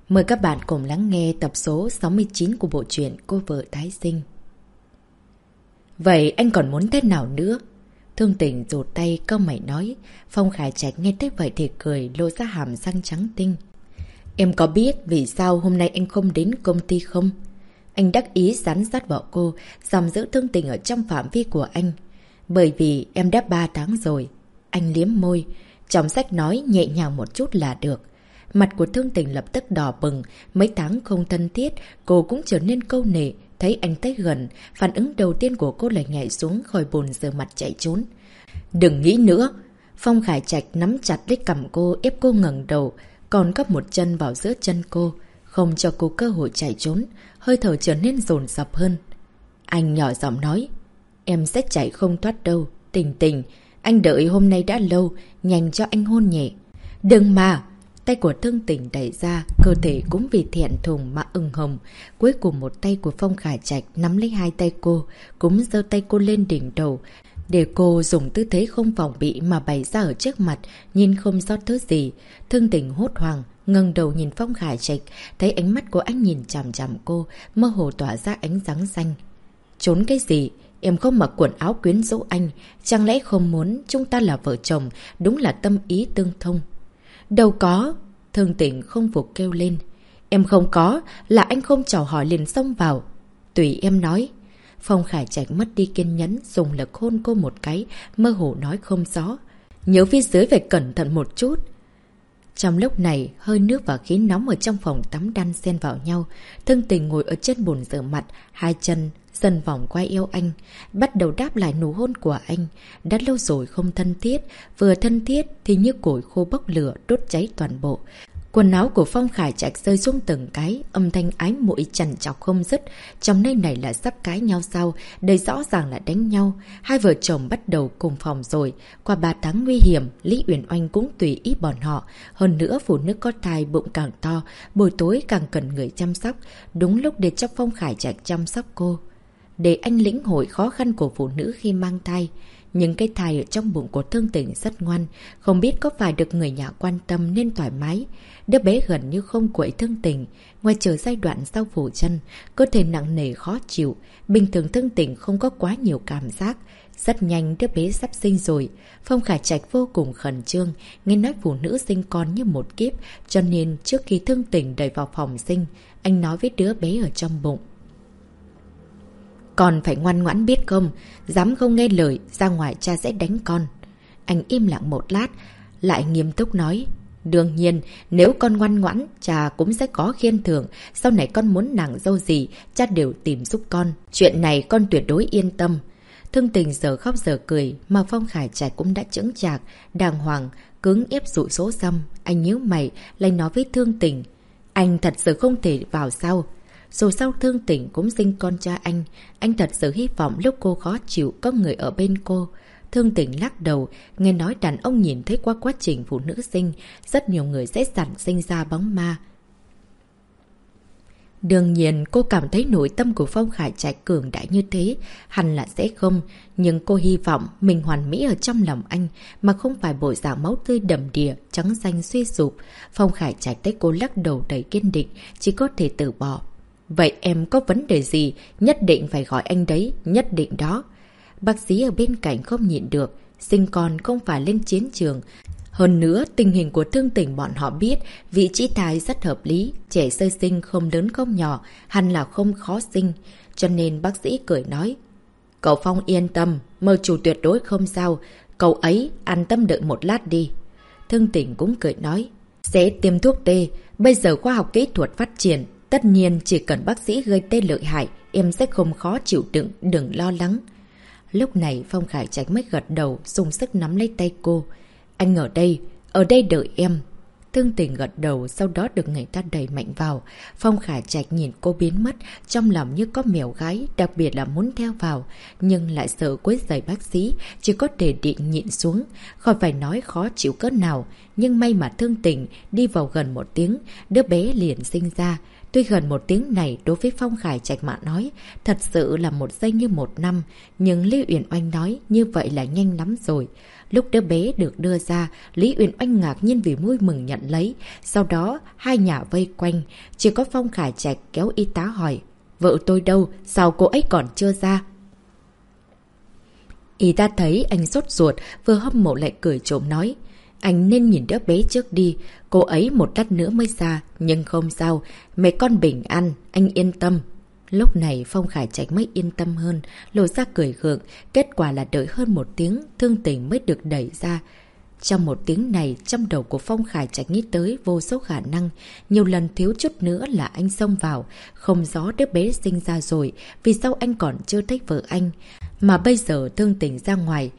Mời các bạn cùng lắng nghe tập số 69 của bộ truyện Cô vợ tái sinh. Vậy anh còn muốn thế nào nữa? Thương Tình rụt tay cau mày nói. Phong Khải Trạch nghe thế vậy thì cười, lộ ra hàm răng trắng tinh. Em có biết vì sao hôm nay anh không đến công ty không? Anh đắc ý dán sát vào cô, giam giữ Thương Tình ở trong phạm vi của anh. Bởi vì em đã 3 tháng rồi. Anh liếm môi. Trong sách nói nhẹ nhàng một chút là được. Mặt của Thương Tình lập tức đỏ bừng. Mấy tháng không thân thiết, cô cũng trở nên câu nệ. Thấy anh tới gần, phản ứng đầu tiên của cô là nhảy xuống khỏi bồn rửa mặt chạy trốn. Đừng nghĩ nữa. Phong Khải Trạch nắm chặt lấy cằm cô, ép cô ngẩng đầu, còn cắp một chân vào giữa chân cô, không cho cô cơ hội chạy trốn. Hơi thở trở nên dồn dập hơn. Anh nhỏ giọng nói. Em sẽ chạy không thoát đâu. Tình Tình, anh đợi hôm nay đã lâu, nhanh cho anh hôn nhẹ. Đừng mà. Tay của Thương Tình đẩy ra, cơ thể cũng vì thẹn thùng mà ửng hồng. Cuối cùng một tay của Phong Khải Trạch nắm lấy hai tay cô, cũng giơ tay cô lên đỉnh đầu, để cô dùng tư thế không phòng bị mà bày ra ở trước mặt, nhìn không sót thứ gì. Thương Tình hốt hoảng, ngẩng đầu nhìn Phong Khải Trạch, thấy ánh mắt của anh nhìn chằm chằm cô, mơ hồ tỏa ra ánh sáng xanh. Trốn cái gì? Em không mặc quần áo quyến rũ anh, chẳng lẽ không muốn chúng ta là vợ chồng, đúng là tâm ý tương thông. Đâu có. Thương Tình không phục kêu lên. Em không có, là anh không chào hỏi liền xông vào. Tùy em nói. Phong Khải Trạch mất đi kiên nhẫn, dùng lực hôn cô một cái, mơ hồ nói không rõ. Nhớ phía dưới phải cẩn thận một chút. Trong lúc này, hơi nước và khí nóng ở trong phòng tắm đan xen vào nhau. Thương Tình ngồi ở trên bồn rửa mặt, hai chân dần vòng qua eo anh, bắt đầu đáp lại nụ hôn của anh. Đã lâu rồi không thân thiết, vừa thân thiết thì như củi khô bốc lửa đốt cháy toàn bộ. Quần áo của Phong Khải Trạch rơi xuống từng cái, âm thanh ái muội trằn trọc không dứt. Trong nơi này là sắp cãi nhau sao? Đây rõ ràng là đánh nhau. Hai vợ chồng bắt đầu cùng phòng rồi. Qua 3 tháng nguy hiểm, Lý Uyển Oanh cũng tùy ý bọn họ. Hơn nữa phụ nữ có thai bụng càng to, buổi tối càng cần người chăm sóc. Đúng lúc để cho Phong Khải Trạch chăm sóc cô, để anh lĩnh hội khó khăn của phụ nữ khi mang thai. Nhưng cái thai ở trong bụng của Thương Tình rất ngoan, không biết có phải được người nhà quan tâm nên thoải mái. Đứa bé gần như không quậy Thương Tình, ngoài chờ giai đoạn sau phủ chân, cơ thể nặng nề khó chịu. Bình thường Thương Tình không có quá nhiều cảm giác. Rất nhanh đứa bé sắp sinh rồi. Phong Khải Trạch vô cùng khẩn trương, nghe nói phụ nữ sinh con như một kiếp, cho nên trước khi Thương Tình đẩy vào phòng sinh, anh nói với đứa bé ở trong bụng. Con phải ngoan ngoãn biết không? Dám không nghe lời, ra ngoài cha sẽ đánh con. Anh im lặng một lát, lại nghiêm túc nói. Đương nhiên, nếu con ngoan ngoãn, cha cũng sẽ có khen thưởng. Sau này con muốn nàng dâu gì, cha đều tìm giúp con. Chuyện này con tuyệt đối yên tâm. Thương Tình giờ khóc giờ cười, mà Phong Khải Trạch cũng đã chững chạc, đàng hoàng, cứng ép dụ số dăm. Anh nhíu mày, lại nói với Thương Tình. Anh thật sự không thể vào sao? Dù sao Thương Tình cũng sinh con cha anh thật sự hy vọng lúc cô khó chịu có người ở bên cô. Thương Tình lắc đầu, nghe nói đàn ông nhìn thấy qua quá trình phụ nữ sinh, rất nhiều người sẽ sản sinh ra bóng ma. Đương nhiên cô cảm thấy nội tâm của Phong Khải Trạch cường đại như thế, hẳn là sẽ không, nhưng cô hy vọng mình hoàn mỹ ở trong lòng anh, mà không phải bộ dạng máu tươi đầm đìa, trắng xanh suy sụp. Phong Khải Trạch thấy cô lắc đầu đầy kiên định, chỉ có thể từ bỏ. Vậy em có vấn đề gì? Nhất định phải gọi anh đấy, nhất định đó. Bác sĩ ở bên cạnh không nhịn được, sinh con không phải lên chiến trường. Hơn nữa, tình hình của Thương Tình bọn họ biết, vị trí thai rất hợp lý, trẻ sơ sinh không lớn không nhỏ, hẳn là không khó sinh. Cho nên bác sĩ cười nói, cậu Phong yên tâm, mơ chủ tuyệt đối không sao, cậu ấy an tâm đợi một lát đi. Thương Tình cũng cười nói, sẽ tiêm thuốc tê, bây giờ khoa học kỹ thuật phát triển, tất nhiên chỉ cần bác sĩ gây tê lợi hại, em sẽ không khó chịu đựng, đừng lo lắng. Lúc này Phong Khải Trạch mới gật đầu, dùng sức nắm lấy tay cô. Anh ở đây đợi em. Thương Tình gật đầu, sau đó được người ta đẩy mạnh vào. Phong Khải Trạch nhìn cô biến mất, trong lòng như có mèo gái, đặc biệt là muốn theo vào, nhưng lại sợ quấy rầy bác sĩ, chỉ có thể định nhịn xuống. Khỏi phải nói khó chịu cỡ nào, nhưng may mà Thương Tình đi vào gần 1 tiếng, đứa bé liền sinh ra. Tuy gần 1 tiếng này đối với Phong Khải Trạch mà nói, thật sự là 1 giây như 1 năm, nhưng Lý Uyển Oanh nói như vậy là nhanh lắm rồi. Lúc đứa bé được đưa ra, Lý Uyển Oanh ngạc nhiên vì vui mừng nhận lấy. Sau đó, hai nhà vây quanh, chỉ có Phong Khải Trạch kéo y tá hỏi, vợ tôi đâu, sao cô ấy còn chưa ra? Y tá thấy anh sốt ruột, vừa hâm mộ lại cười trộm nói, anh nên nhìn đứa bé trước đi, cô ấy 1 lát nữa mới ra, nhưng không sao, mẹ con bình an, anh yên tâm. Lúc này Phong Khải Trạch mới yên tâm hơn, lộ ra cười gượng, kết quả là đợi hơn 1 tiếng, Thương Tình mới được đẩy ra. Trong 1 tiếng này, trong đầu của Phong Khải Trạch nghĩ tới vô số khả năng, nhiều lần thiếu chút nữa là anh xông vào, không rõ đứa bé sinh ra rồi, vì sao anh còn chưa thấy vợ anh, mà bây giờ Thương Tình ra ngoài.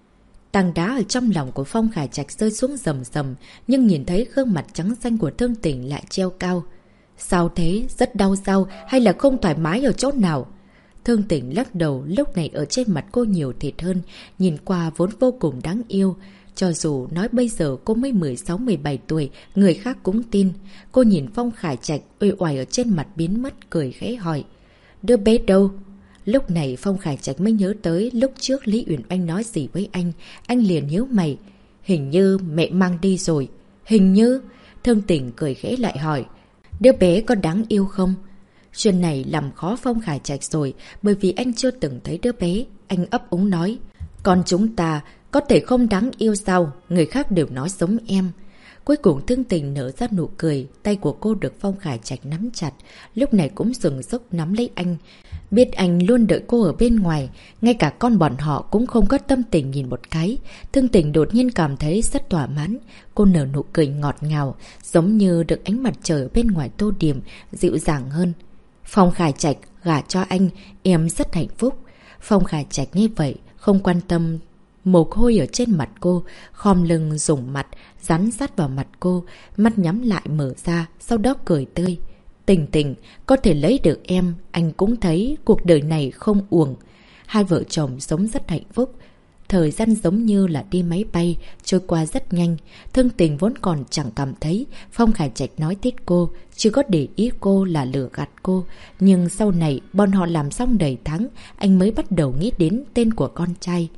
Tảng đá ở trong lòng của Phong Khải Trạch rơi xuống rầm rầm, nhưng nhìn thấy gương mặt trắng xanh của Thương Tình lại treo cao. Sao thế? Rất đau sao? Hay là không thoải mái ở chỗ nào? Thương Tình lắc đầu, lúc này ở trên mặt cô nhiều thịt hơn, nhìn qua vốn vô cùng đáng yêu. Cho dù nói bây giờ cô mới 16-17 tuổi, người khác cũng tin. Cô nhìn Phong Khải Trạch uể oải ở trên mặt biến mất, cười khẽ hỏi, đứa bé đâu? Lúc này Phong Khải Trạch mới nhớ tới lúc trước Lý Uyển Oanh nói gì với anh liền nhíu mày. Hình như mẹ mang đi rồi. Hình như... Thương Tình cười khẽ lại hỏi, đứa bé có đáng yêu không? Chuyện này làm khó Phong Khải Trạch rồi, bởi vì anh chưa từng thấy đứa bé. Anh ấp úng nói, còn chúng ta có thể không đáng yêu sao? Người khác đều nói giống em. Cuối cùng Thương Tình nở ra nụ cười, tay của cô được Phong Khải Trạch nắm chặt, lúc này cũng dừng dốc nắm lấy anh. Biết anh luôn đợi cô ở bên ngoài, ngay cả con bọn họ cũng không có tâm tình nhìn một cái. Thương Tình đột nhiên cảm thấy rất thỏa mãn, cô nở nụ cười ngọt ngào, giống như được ánh mặt trời ở bên ngoài tô điểm, dịu dàng hơn. Phong Khải Trạch gả cho anh, em rất hạnh phúc. Phong Khải Trạch nghe vậy, không quan tâm mồ hôi ở trên mặt cô, khom lưng dùng mặt, dán sát vào mặt cô, mắt nhắm lại mở ra, sau đó cười tươi. Tình Tình, có thể lấy được em, anh cũng thấy cuộc đời này không uổng. Hai vợ chồng sống rất hạnh phúc. Thời gian giống như là đi máy bay, trôi qua rất nhanh. Thương Tình vốn còn chẳng cảm thấy Phong Khải Trạch nói thích cô, chỉ có để ý cô là lừa gạt cô. Nhưng sau này, bọn họ làm xong đầy tháng, anh mới bắt đầu nghĩ đến tên của con trai.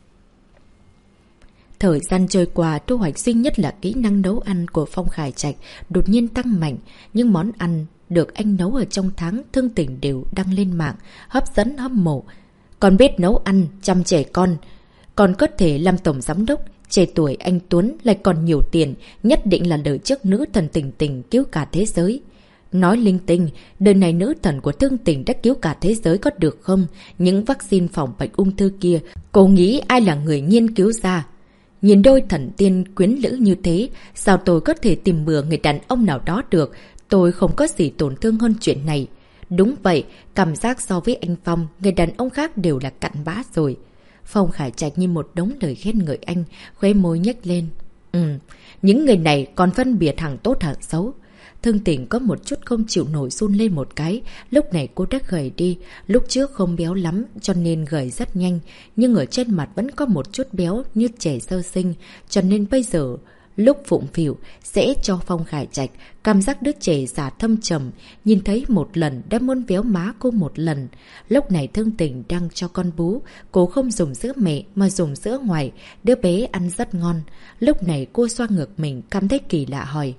Thời gian trôi qua, thu hoạch duy nhất là kỹ năng nấu ăn của Phong Khải Trạch đột nhiên tăng mạnh. Những món ăn được anh nấu ở trong tháng Thương Tình đều đăng lên mạng, hấp dẫn hâm mộ. Còn biết nấu ăn, chăm trẻ con, còn có thể làm tổng giám đốc. Trẻ tuổi anh Tuấn lại còn nhiều tiền, nhất định là đời trước nữ thần Tình Tình cứu cả thế giới. Nói linh tinh, đời này nữ thần của Thương Tình đã cứu cả thế giới có được không? Những vaccine phòng bệnh ung thư kia, cô nghĩ ai là người nghiên cứu ra? Nhìn đôi thần tiên quyến lữ như thế, sao tôi có thể tìm bừa người đàn ông nào đó được? Tôi không có gì tổn thương hơn chuyện này. Đúng vậy, cảm giác so với anh Phong, người đàn ông khác đều là cặn bã rồi. Phong Khải Trạch như một đống lời khen ngợi anh, khóe môi nhếch lên. Những người này còn phân biệt hàng tốt hàng xấu. Thương Tình có một chút không chịu nổi run lên một cái, lúc này cô đã gầy đi, lúc trước không béo lắm cho nên gầy rất nhanh, nhưng ở trên mặt vẫn có một chút béo như trẻ sơ sinh, cho nên bây giờ lúc phụng phịu sẽ cho Phong Khải Trạch cảm giác đứa trẻ già thâm trầm, nhìn thấy một lần đã muốn véo má cô một lần. Lúc này Thương Tình đang cho con bú, cô không dùng sữa mẹ mà dùng sữa ngoài, đứa bé ăn rất ngon. Lúc này cô xoa ngực mình, cảm thấy kỳ lạ hỏi.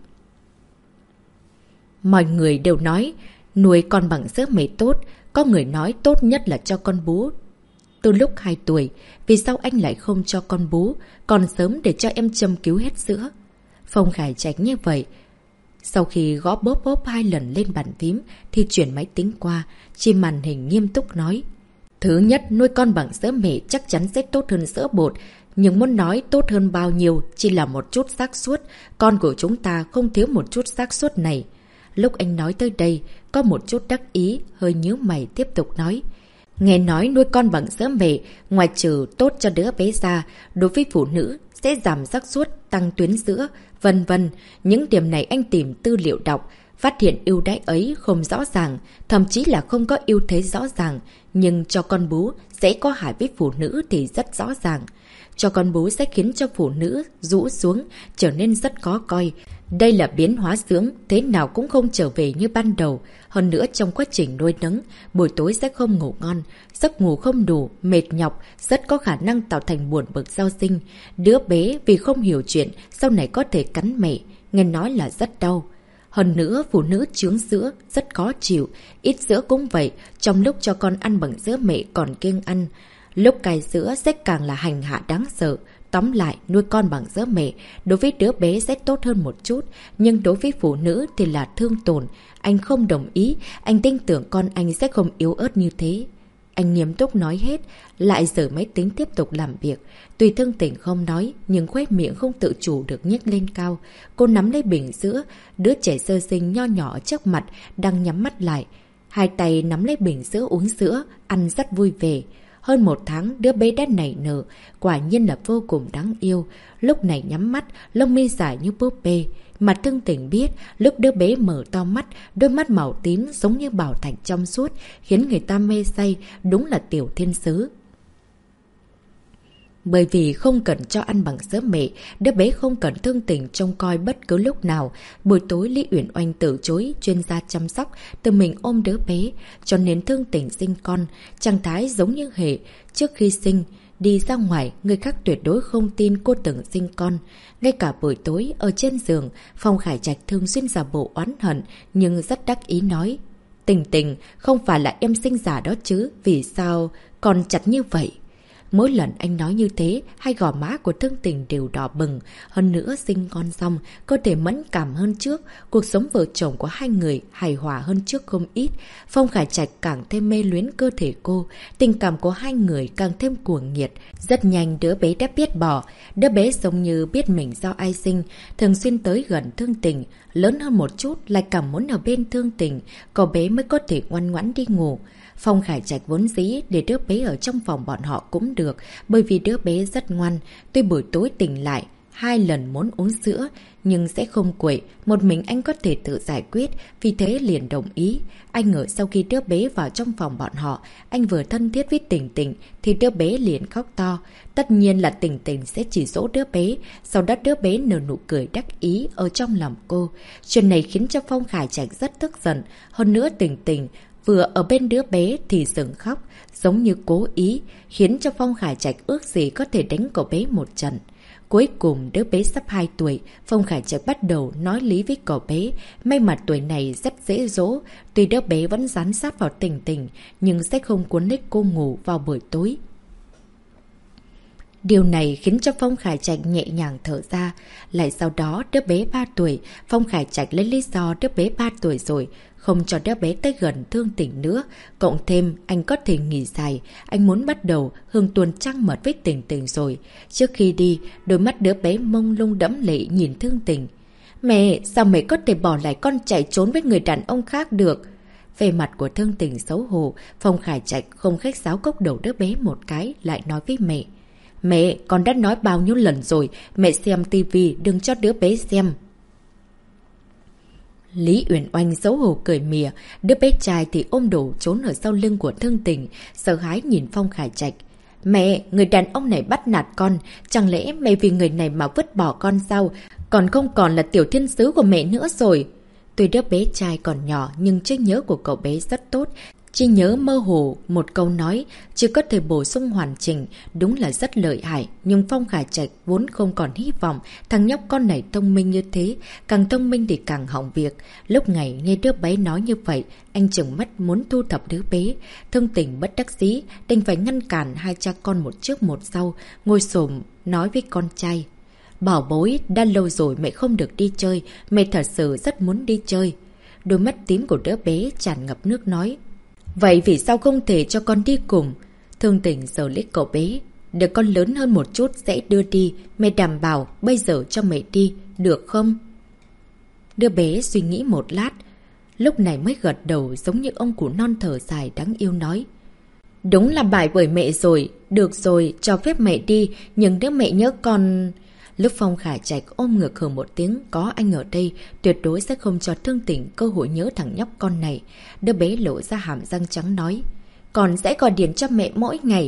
Mọi người đều nói nuôi con bằng sữa mẹ tốt, có người nói tốt nhất là cho con bú từ lúc 2 tuổi. Vì sao anh lại không cho con bú, còn sớm để cho em châm cứu hết sữa? Phong Khải Trạch như vậy. Sau khi gõ bóp bóp 2 lần lên bàn phím thì chuyển máy tính qua, trên màn hình nghiêm túc nói. Thứ nhất, nuôi con bằng sữa mẹ chắc chắn sẽ tốt hơn sữa bột. Nhưng muốn nói tốt hơn bao nhiêu chỉ là một chút xác suất. Con của chúng ta không thiếu một chút xác suất này. Lúc anh nói tới đây, có một chút đắc ý, hơi nhíu mày tiếp tục nói. Nghe nói nuôi con bằng sữa mẹ, ngoài trừ tốt cho đứa bé ra, đối với phụ nữ sẽ giảm xác suất, tăng tuyến sữa, vân vân. Những điểm này anh tìm tư liệu đọc, phát hiện ưu đãi ấy không rõ ràng, thậm chí là không có ưu thế rõ ràng, nhưng cho con bú sẽ có hại với phụ nữ thì rất rõ ràng. Cho con bú sẽ khiến cho phụ nữ rũ xuống, trở nên rất khó coi. Đây là biến hóa dưỡng, thế nào cũng không trở về như ban đầu. Hơn nữa trong quá trình nuôi nấng, buổi tối sẽ không ngủ ngon, giấc ngủ không đủ, mệt nhọc, rất có khả năng tạo thành buồn bực sau sinh. Đứa bé vì không hiểu chuyện, sau này có thể cắn mẹ, nghe nói là rất đau. Hơn nữa, phụ nữ chướng sữa, rất khó chịu, ít sữa cũng vậy, trong lúc cho con ăn bằng sữa mẹ còn kiêng ăn. Lúc cai sữa sẽ càng là hành hạ đáng sợ. Tóm lại, nuôi con bằng sữa mẹ, đối với đứa bé sẽ tốt hơn một chút, nhưng đối với phụ nữ thì là thương tổn. Anh không đồng ý, anh tin tưởng con anh sẽ không yếu ớt như thế. Anh nghiêm túc nói hết, lại giở máy tính tiếp tục làm việc. Tuy Thương Tình không nói, nhưng khóe miệng không tự chủ được nhếch lên cao. Cô nắm lấy bình sữa, đứa trẻ sơ sinh nho nhỏ trước mặt, đang nhắm mắt lại. Hai tay nắm lấy bình sữa uống sữa, ăn rất vui vẻ. Hơn 1 tháng, đứa bé đã nảy nở, quả nhiên là vô cùng đáng yêu. Lúc này nhắm mắt, lông mi dài như búp bê. Mà Thương Tình biết, lúc đứa bé mở to mắt, đôi mắt màu tím giống như bảo thạch trong suốt, khiến người ta mê say, đúng là tiểu thiên sứ. Bởi vì không cần cho ăn bằng sữa mẹ, đứa bé không cần Thương Tình trông coi bất cứ lúc nào. Buổi tối Lý Uyển Oanh từ chối chuyên gia chăm sóc, tự mình ôm đứa bé, cho nên Thương Tình sinh con. Trạng thái giống như hệ, trước khi sinh, đi ra ngoài, người khác tuyệt đối không tin cô từng sinh con. Ngay cả buổi tối, ở trên giường, Phong Khải Trạch thường xuyên giả bộ oán hận, nhưng rất đắc ý nói. Tình Tình, không phải là em sinh giả đó chứ, vì sao còn chặt như vậy? Mỗi lần anh nói như thế, hai gò má của Thương Tình đều đỏ bừng. Hơn nữa sinh con xong, cơ thể mẫn cảm hơn trước. Cuộc sống vợ chồng của hai người hài hòa hơn trước không ít. Phong Khải Trạch càng thêm mê luyến cơ thể cô. Tình cảm của hai người càng thêm cuồng nhiệt. Rất nhanh đứa bé đã biết bỏ. Đứa bé giống như biết mình do ai sinh. Thường xuyên tới gần Thương Tình. Lớn hơn một chút lại cảm muốn ở bên Thương Tình. Cậu bé mới có thể ngoan ngoãn đi ngủ. Phong Khải Trạch vốn dĩ để đứa bé ở trong phòng bọn họ cũng được, bởi vì đứa bé rất ngoan. Tuy buổi tối tỉnh lại, 2 lần muốn uống sữa, nhưng sẽ không quậy, một mình anh có thể tự giải quyết, vì thế liền đồng ý. Anh ngờ sau khi đứa bé vào trong phòng bọn họ, anh vừa thân thiết với Tình Tình, thì đứa bé liền khóc to. Tất nhiên là Tình Tình sẽ chỉ dỗ đứa bé, sau đó đứa bé nở nụ cười đắc ý ở trong lòng cô. Chuyện này khiến cho Phong Khải Trạch rất tức giận, hơn nữa Tình Tình vừa ở bên đứa bé thì dừng khóc, giống như cố ý, khiến cho Phong Khải Trạch ước gì có thể đánh cậu bé một trận. Cuối cùng đứa bé sắp 2 tuổi, Phong Khải Trạch bắt đầu nói lý với cậu bé. May mà tuổi này rất dễ dỗ, tuy đứa bé vẫn dán sát vào Tình Tình, nhưng sẽ không cuốn lấy cô ngủ vào buổi tối. Điều này khiến cho Phong Khải Trạch nhẹ nhàng thở ra. Lại sau đó đứa bé 3 tuổi, Phong Khải Trạch lấy lý do đứa bé 3 tuổi rồi, không cho đứa bé tới gần Thương Tình nữa. Cộng thêm anh có thể nghỉ dài, anh muốn bắt đầu hưởng tuần trăng mật với Tình Tình rồi. Trước khi đi, đôi mắt đứa bé mông lung đẫm lệ nhìn Thương Tình. Mẹ, sao mẹ có thể bỏ lại con chạy trốn với người đàn ông khác được? Về mặt của Thương Tình xấu hổ, Phong Khải Trạch không khách sáo cốc đầu đứa bé một cái, lại nói với mẹ. Mẹ, con đã nói bao nhiêu lần rồi, mẹ xem tivi đừng cho đứa bé xem. Lý Uyển Oanh xấu hổ cười mỉa, đứa bé trai thì ôm đồ trốn ở sau lưng của Thương Tình, sợ hãi nhìn Phong Khải Trạch. Mẹ, người đàn ông này bắt nạt con, chẳng lẽ mẹ vì người này mà vứt bỏ con sao? Còn không còn là tiểu thiên sứ của mẹ nữa rồi. Tuy đứa bé trai còn nhỏ nhưng trí nhớ của cậu bé rất tốt. Chỉ nhớ mơ hồ một câu nói, chưa có thể bổ sung hoàn chỉnh, đúng là rất lợi hại. Nhưng Phong Khải Trạch vốn không còn hy vọng, thằng nhóc con này thông minh như thế, càng thông minh thì càng hỏng việc. Lúc này nghe đứa bé nói như vậy, anh chừng mắt muốn thu thập đứa bé. Thương Tình bất đắc dĩ, đành phải ngăn cản hai cha con một trước một sau, ngồi xổm nói với con trai. Bảo bối, đã lâu rồi mẹ không được đi chơi, mẹ thật sự rất muốn đi chơi. Đôi mắt tím của đứa bé tràn ngập nước nói. Vậy vì sao không thể cho con đi cùng? Thương Tình sờ lít cậu bé. Để con lớn hơn một chút sẽ đưa đi. Mẹ đảm bảo bây giờ cho mẹ đi, được không? Đứa bé suy nghĩ một lát, lúc này mới gật đầu giống như ông cụ non thở dài đáng yêu nói. Đúng là bại bởi mẹ rồi. Được rồi, cho phép mẹ đi, nhưng nếu mẹ nhớ con... Lúc Phong Khải Trạch ôm ngược hừ một tiếng, có anh ở đây, tuyệt đối sẽ không cho Thương Tình cơ hội nhớ thằng nhóc con này. Đứa bé lộ ra hàm răng trắng nói. Con sẽ gọi điện cho mẹ mỗi ngày.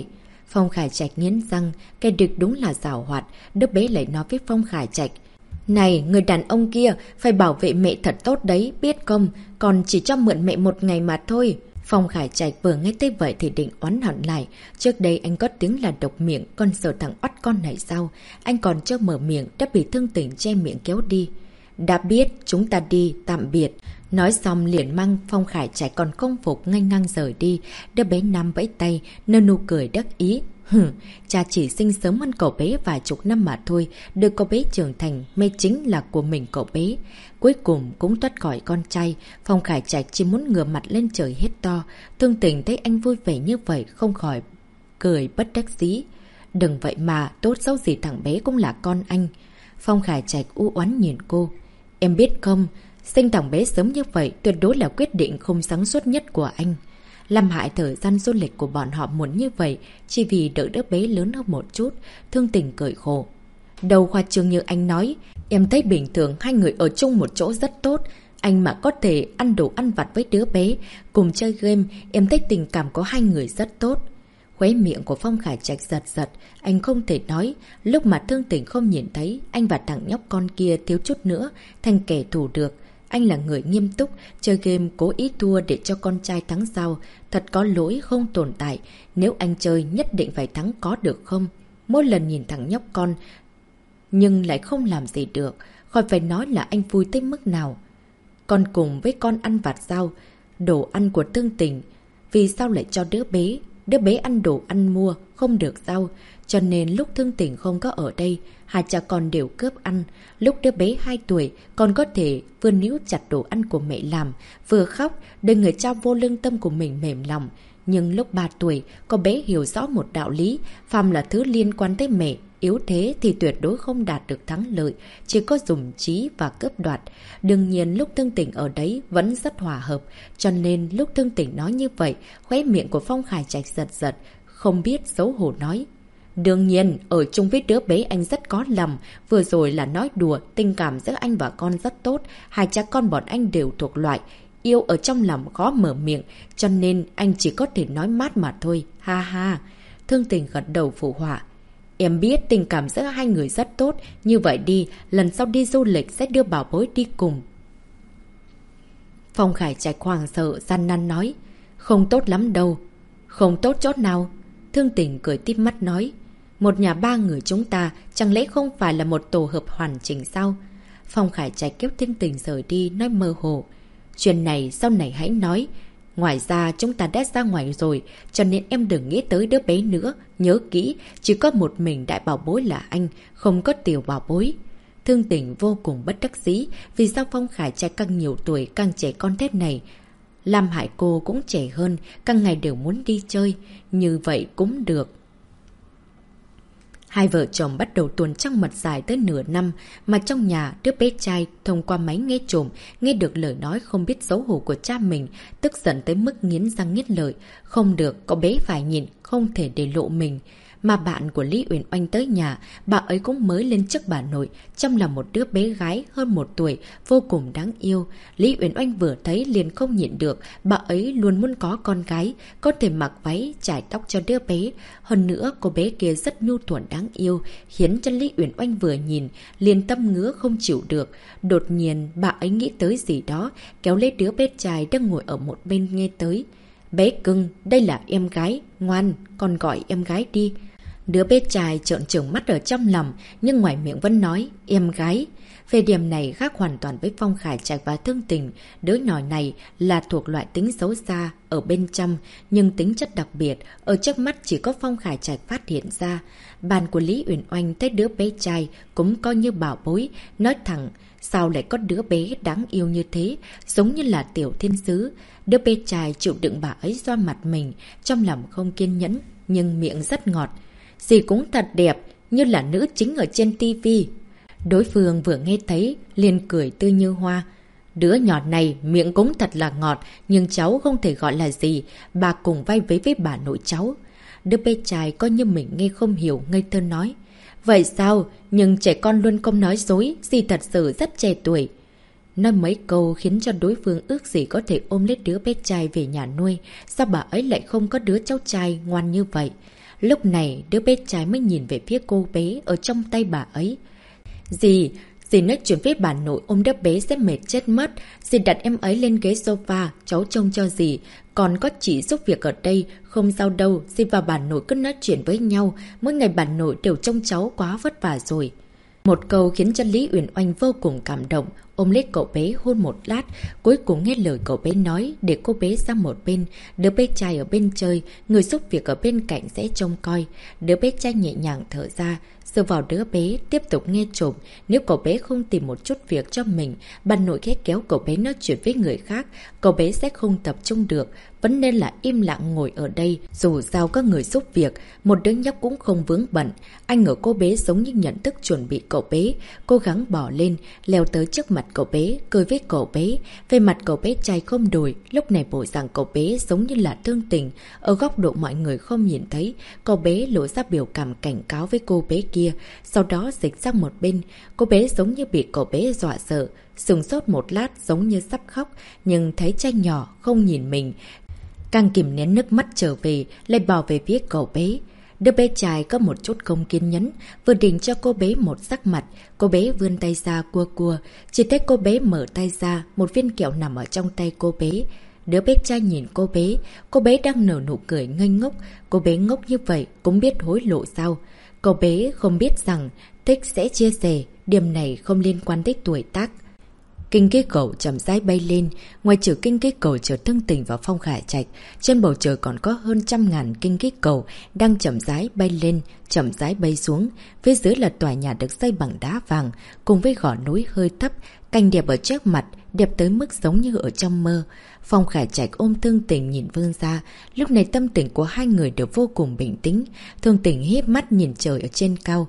Phong Khải Trạch nghiến răng, cái địch đúng là giảo hoạt, đứa bé lại nói với Phong Khải Trạch. Này, người đàn ông kia, phải bảo vệ mẹ thật tốt đấy, biết không? Còn chỉ cho mượn mẹ một ngày mà thôi. Phong Khải Trạch vừa nghe tới vậy thì định oán hận lại. Trước đây anh có tiếng là độc miệng, con sợ thằng oắt con này sao? Anh còn chưa mở miệng, đã bị Thương Tình che miệng kéo đi. Đã biết, chúng ta đi, tạm biệt. Nói xong liền mang Phong Khải Trạch còn không phục nghênh ngang rời đi. Đứa bé Nam vẫy tay, nở nụ cười đắc ý. Cha chỉ sinh sớm hơn cậu bé vài chục năm mà thôi, đưa cậu bé trưởng thành mới chính là của mình cậu bé. Cuối cùng cũng thoát khỏi con trai, Phong Khải Trạch chỉ muốn ngửa mặt lên trời hét to. Thương Tình thấy anh vui vẻ như vậy không khỏi cười bất đắc dĩ. Đừng vậy mà, tốt xấu gì thằng bé cũng là con anh. Phong Khải Trạch u oán nhìn cô. Em biết không, sinh thằng bé sớm như vậy tuyệt đối là quyết định không sáng suốt nhất của anh. Làm hại thời gian du lịch của bọn họ muốn như vậy, chỉ vì đỡ đứa bé lớn hơn một chút. Thương Tình cười khổ. Đầu khoa trương như anh nói, em thấy bình thường hai người ở chung một chỗ rất tốt. Anh mà có thể ăn đồ ăn vặt với đứa bé, cùng chơi game, em thấy tình cảm của hai người rất tốt. Khóe miệng của Phong Khải Trạch giật giật, anh không thể nói. Lúc mà Thương Tình không nhìn thấy, anh và thằng nhóc con kia thiếu chút nữa thành kẻ thù được. Anh là người nghiêm túc, chơi game cố ý thua để cho con trai thắng sao. Thật có lỗi không tồn tại. Nếu anh chơi nhất định phải thắng có được không? Mỗi lần nhìn thằng nhóc con nhưng lại không làm gì được. Khỏi phải nói là anh vui tới mức nào. Còn cùng với con ăn vặt sao? Đồ ăn của Thương Tình vì sao lại cho đứa bé? Đứa bé ăn đồ ăn mua không được sao? Cho nên lúc Thương Tình không có ở đây, hai cha con đều cướp ăn. Lúc đứa bé 2 tuổi còn có thể vừa níu chặt đồ ăn của mẹ làm, vừa khóc để người cha vô lương tâm của mình mềm lòng. Nhưng lúc 3 tuổi, cô bé hiểu rõ một đạo lý, phàm là thứ liên quan tới mẹ, yếu thế thì tuyệt đối không đạt được thắng lợi, chỉ có dùng trí và cướp đoạt. Đương nhiên lúc Thương Tình ở đấy vẫn rất hòa hợp, cho nên lúc Thương Tình nói như vậy, khóe miệng của Phong Khải Trạch giật giật, không biết xấu hổ nói. Đương nhiên, ở chung với đứa bé anh rất có lòng, vừa rồi là nói đùa, tình cảm giữa anh và con rất tốt, hai cha con bọn anh đều thuộc loại yêu ở trong lòng khó mở miệng, cho nên anh chỉ có thể nói mát mà thôi, ha ha. Thương Tình gật đầu phụ họa. Em biết tình cảm giữa hai người rất tốt, như vậy đi, lần sau đi du lịch sẽ đưa bảo bối đi cùng. Phong Khải Trạch hoảng sợ, gian nan nói. Không tốt lắm đâu. Không tốt chỗ nào? Thương Tình cười tít mắt nói. Một nhà 3 người chúng ta, chẳng lẽ không phải là một tổ hợp hoàn chỉnh sao? Phong Khải Trạch kéo Thương Tình rời đi, nói mơ hồ. Chuyện này sau này hãy nói. Ngoài ra chúng ta đã ra ngoài rồi, cho nên em đừng nghĩ tới đứa bé nữa. Nhớ kỹ, chỉ có một mình đại bảo bối là anh, không có tiểu bảo bối. Thương Tình vô cùng bất đắc dĩ, vì sao Phong Khải Trạch càng nhiều tuổi càng trẻ con thế này. Lam Hải cô cũng trẻ hơn, càng ngày đều muốn đi chơi, như vậy cũng được. Hai vợ chồng bắt đầu tuần trăng mật dài tới nửa năm, mà trong nhà đứa bé trai thông qua máy nghe trộm, nghe được lời nói không biết xấu hổ của cha mình, tức giận tới mức nghiến răng nghiến lợi. Không được, có bé phải nhìn, không thể để lộ mình. Mà bạn của Lý Uyển Oanh tới nhà, bà ấy cũng mới lên chức bà nội, chăm là một đứa bé gái hơn 1 tuổi, vô cùng đáng yêu. Lý Uyển Oanh vừa thấy liền không nhịn được, bà ấy luôn muốn có con gái, có thể mặc váy, chải tóc cho đứa bé. Hơn nữa, cô bé kia rất nhu thuận đáng yêu, khiến cho Lý Uyển Oanh vừa nhìn, liền tâm ngứa không chịu được. Đột nhiên, bà ấy nghĩ tới gì đó, kéo lấy đứa bé trai đang ngồi ở một bên nghe tới. Bé cưng, đây là em gái, ngoan, con gọi em gái đi. Đứa bé trai trợn trừng mắt ở trong lòng, nhưng ngoài miệng vẫn nói, em gái. Về điểm này khác hoàn toàn với Phong Khải Trạch và Thương Tình. Đứa nhỏ này là thuộc loại tính xấu xa ở bên trong, nhưng tính chất đặc biệt, ở trước mắt chỉ có Phong Khải Trạch phát hiện ra. Bạn của Lý Uyển Oanh thấy đứa bé trai cũng coi như bảo bối, nói thẳng, sao lại có đứa bé đáng yêu như thế, giống như là tiểu thiên sứ. Đứa bé trai chịu đựng bà ấy xoa mặt mình, trong lòng không kiên nhẫn, nhưng miệng rất ngọt. Dì cũng thật đẹp, như là nữ chính ở trên tivi. Đối phương vừa nghe thấy, liền cười tươi như hoa. Đứa nhỏ này miệng cũng thật là ngọt, nhưng cháu không thể gọi là gì, bà cùng vay với bà nội cháu. Đứa bé trai coi như mình nghe không hiểu, ngây thơ nói. Vậy sao? Nhưng trẻ con luôn không nói dối, dì thật sự rất trẻ tuổi. Nói mấy câu khiến cho đối phương ước gì có thể ôm lấy đứa bé trai về nhà nuôi. Sao bà ấy lại không có đứa cháu trai ngoan như vậy? Lúc này, đứa bé trai mới nhìn về phía cô bé ở trong tay bà ấy. Dì nói chuyện với bà nội ôm đứa bé sẽ mệt chết mất. Dì đặt em ấy lên ghế sofa, cháu trông cho dì. Còn có chị giúp việc ở đây, không sao đâu, dì và bà nội cứ nói chuyện với nhau. Mỗi ngày bà nội đều trông cháu quá vất vả rồi. Một câu khiến cho Lý Uyển Oanh vô cùng cảm động, ôm lấy cậu bé hôn một lát, cuối cùng nghe lời cậu bé nói để cô bé sang một bên, đứa bé trai ở bên chơi, người giúp việc ở bên cạnh sẽ trông coi. Đứa bé trai nhẹ nhàng thở ra, dựa vào đứa bé, tiếp tục nghe trộm. Nếu cậu bé không tìm một chút việc cho mình, bà nội ghé kéo cậu bé nói chuyện với người khác, cậu bé sẽ không tập trung được. Vẫn nên là im lặng ngồi ở đây, dù sao có người giúp việc, một đứa nhóc cũng không vướng bận. Anh ở cô bé giống như nhận thức chuẩn bị cậu bé, cố gắng bỏ lên, leo tới trước mặt cậu bé, cười với cậu bé. Về mặt cậu bé trai không đổi, lúc này bộ dạng cậu bé giống như là thương tình. Ở góc độ mọi người không nhìn thấy, cậu bé lộ ra biểu cảm cảnh cáo với cô bé kia, sau đó dịch sang một bên. Cô bé giống như bị cậu bé dọa sợ, sừng sốt một lát giống như sắp khóc, nhưng thấy trai nhỏ không nhìn mình, càng kìm nén nước mắt trở về, lại bỏ về phía cậu bé. Đứa bé trai có một chút không kiên nhẫn, vừa định cho cô bé một sắc mặt, cô bé vươn tay ra cua cua, chỉ thấy cô bé mở tay ra, một viên kẹo nằm ở trong tay cô bé. Đứa bé trai nhìn cô bé đang nở nụ cười ngây ngốc, cô bé ngốc như vậy cũng biết hối lộ sao? Cô bé không biết rằng thích sẽ chia sẻ, điểm này không liên quan tới tuổi tác. Kinh khí cầu chậm rãi bay lên, ngoài trừ kinh khí cầu chở Thương Tình và Phong Khải Trạch, trên bầu trời còn có hơn 100.000 kinh khí cầu đang chậm rãi bay lên, chậm rãi bay xuống. Phía dưới là tòa nhà được xây bằng đá vàng, cùng với gò núi hơi thấp, cảnh đẹp ở trước mặt, đẹp tới mức giống như ở trong mơ. Phong Khải Trạch ôm Thương Tình nhìn Vương ra, lúc này tâm tình của hai người đều vô cùng bình tĩnh. Thương Tình híp mắt nhìn trời ở trên cao,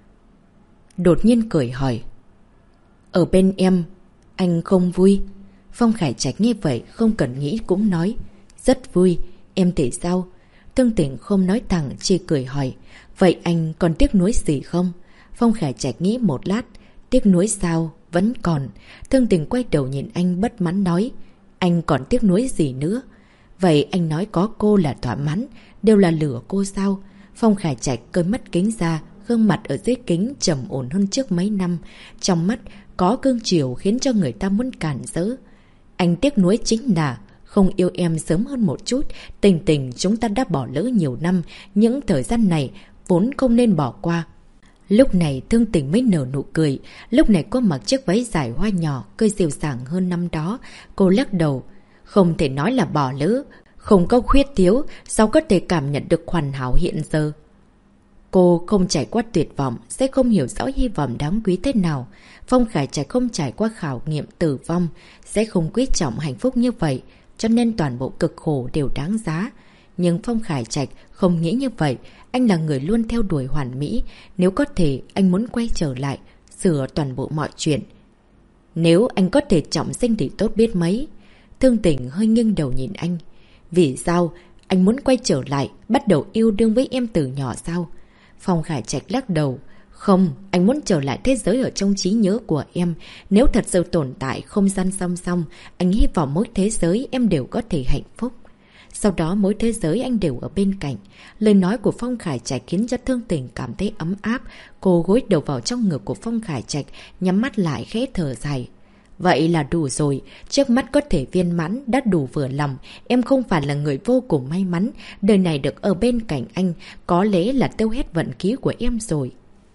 đột nhiên cười hỏi: "Ở bên em, anh không vui?" Phong Khải Trạch nghe vậy không cần nghĩ cũng nói: "Rất vui, em thì sao?" Thương Tình không nói thẳng, chỉ cười hỏi: "Vậy anh còn tiếc nuối gì không?" Phong Khải Trạch nghĩ một lát: "Tiếc nuối sao? Vẫn còn." Thương Tình quay đầu nhìn anh bất mãn nói: "Anh còn tiếc nuối gì nữa?" "Vậy anh nói có cô là thỏa mãn, đều là lửa cô sao?" Phong Khải Trạch cơi mắt kính ra, gương mặt ở dưới kính trầm ổn hơn trước mấy năm, trong mắt có cương chiều khiến cho người ta muốn cản rỡ. "Anh tiếc nuối chính là không yêu em sớm hơn một chút. Tình tình chúng ta đã bỏ lỡ nhiều năm, những thời gian này vốn không nên bỏ qua." Lúc này Thương Tình mới nở nụ cười. Lúc này cô mặc chiếc váy dài hoa nhỏ, cười dịu dàng hơn năm đó. Cô lắc đầu: "Không thể nói là bỏ lỡ, không có khuyết thiếu, sao có thể cảm nhận được hoàn hảo hiện giờ?" Cô không trải qua tuyệt vọng, sẽ không hiểu rõ hy vọng đáng quý thế nào. Phong Khải Trạch không trải qua khảo nghiệm tử vong, sẽ không quý trọng hạnh phúc như vậy, cho nên toàn bộ cực khổ đều đáng giá. Nhưng Phong Khải Trạch không nghĩ như vậy, anh là người luôn theo đuổi hoàn mỹ. Nếu có thể, anh muốn quay trở lại, sửa toàn bộ mọi chuyện. Nếu anh có thể trọng sinh thì tốt biết mấy. Thương Tình hơi nghiêng đầu nhìn anh. "Vì sao? Anh muốn quay trở lại, bắt đầu yêu đương với em từ nhỏ sao?" Phong Khải Trạch lắc đầu: "Không, anh muốn trở lại thế giới ở trong trí nhớ của em. Nếu thật sự tồn tại không gian song song, anh hy vọng mỗi thế giới em đều có thể hạnh phúc. Sau đó mỗi thế giới anh đều ở bên cạnh." Lời nói của Phong Khải Trạch khiến cho Thương Tình cảm thấy ấm áp. Cô gối đầu vào trong ngực của Phong Khải Trạch, nhắm mắt lại khẽ thở dài: "Vậy là đủ rồi, trước mắt có thể viên mãn, đã đủ vừa lòng. Em không phải là người vô cùng may mắn, đời này được ở bên cạnh anh, có lẽ là tiêu hết vận khí của em rồi."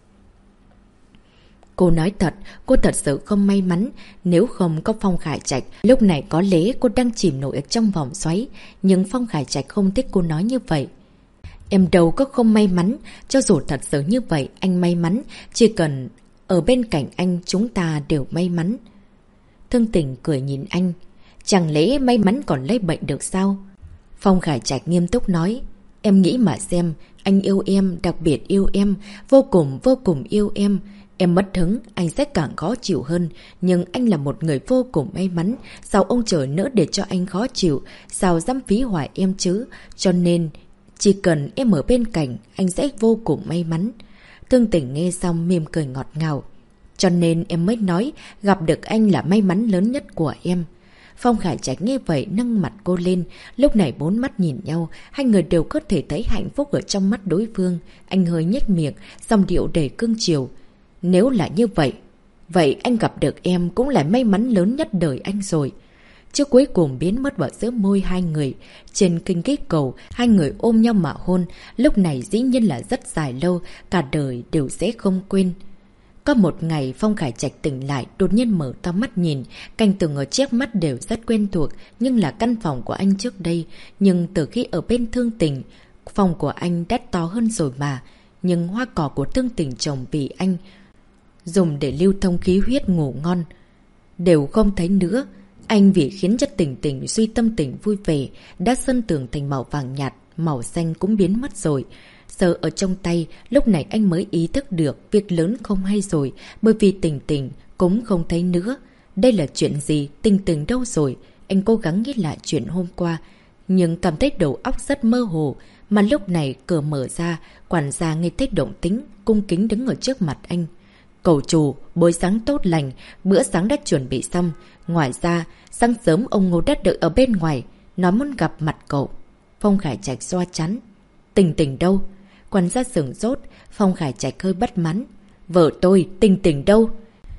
Cô nói thật, cô thật sự không may mắn. Nếu không có Phong Khải Trạch, lúc này có lẽ cô đang chìm nổi ở trong vòng xoáy. Nhưng Phong Khải Trạch không thích cô nói như vậy. "Em đâu có không may mắn, cho dù thật sự như vậy, anh may mắn. Chỉ cần ở bên cạnh anh chúng ta đều may mắn." Thương Tình cười nhìn anh: "Chẳng lẽ may mắn còn lấy bệnh được sao?" Phong Khải Trạch nghiêm túc nói: "Em nghĩ mà xem, anh yêu em, đặc biệt yêu em, vô cùng yêu em. Em mất hứng, anh sẽ càng khó chịu hơn. Nhưng anh là một người vô cùng may mắn. Sao ông trời nỡ để cho anh khó chịu? Sao dám phí hoài em chứ? Cho nên, chỉ cần em ở bên cạnh, anh sẽ vô cùng may mắn." Thương Tình nghe xong mỉm cười ngọt ngào: "Cho nên em mới nói gặp được anh là may mắn lớn nhất của em." Phong Khải Trạch nghe vậy nâng mặt cô lên. Lúc này bốn mắt nhìn nhau, hai người đều có thể thấy hạnh phúc ở trong mắt đối phương. Anh hơi nhếch miệng, giọng điệu đầy cương chiều. Nếu là như vậy, vậy anh gặp được em cũng là may mắn lớn nhất đời anh rồi. Trước cuối cùng biến mất vào giữa môi hai người. Trên kinh khí cầu, hai người ôm nhau mà hôn. Lúc này dĩ nhiên là rất dài lâu, cả đời đều sẽ không quên. Có một ngày Phong Khải Trạch tỉnh lại, đột nhiên mở to mắt nhìn. Cảnh tượng ở trước mắt đều rất quen thuộc, nhưng là căn phòng của anh trước đây. Nhưng từ khi ở bên Thương Tình, phòng của anh đã to hơn rồi mà. Nhưng hoa cỏ của Thương Tình trồng vì anh dùng để lưu thông khí huyết ngủ ngon đều không thấy nữa. Anh vì khiến cho Tình Tình suy tâm tình vui vẻ, đã sơn tường thành màu vàng nhạt, màu xanh cũng biến mất rồi. Sờ ở trong tay, lúc này anh mới ý thức được việc lớn không hay rồi, bởi vì Tình Tình cũng không thấy nữa. Đây là chuyện gì? Tình Tình đâu rồi? Anh cố gắng nghĩ lại chuyện hôm qua, nhưng cảm thấy đầu óc rất mơ hồ. Mà lúc này cửa mở ra, quản gia nghe thấy động tĩnh, cung kính đứng ở trước mặt anh. Cậu chủ, buổi sáng tốt lành, bữa sáng đã chuẩn bị xong. Ngoài ra, sáng sớm ông Ngô đã đợi ở bên ngoài, nói muốn gặp mặt cậu. Phong Khải Trạch xoa chắn. Tình Tình đâu? Quản gia sửng sốt, Phong Khải Trạch hơi bất mãn. Vợ tôi, Tình Tình đâu?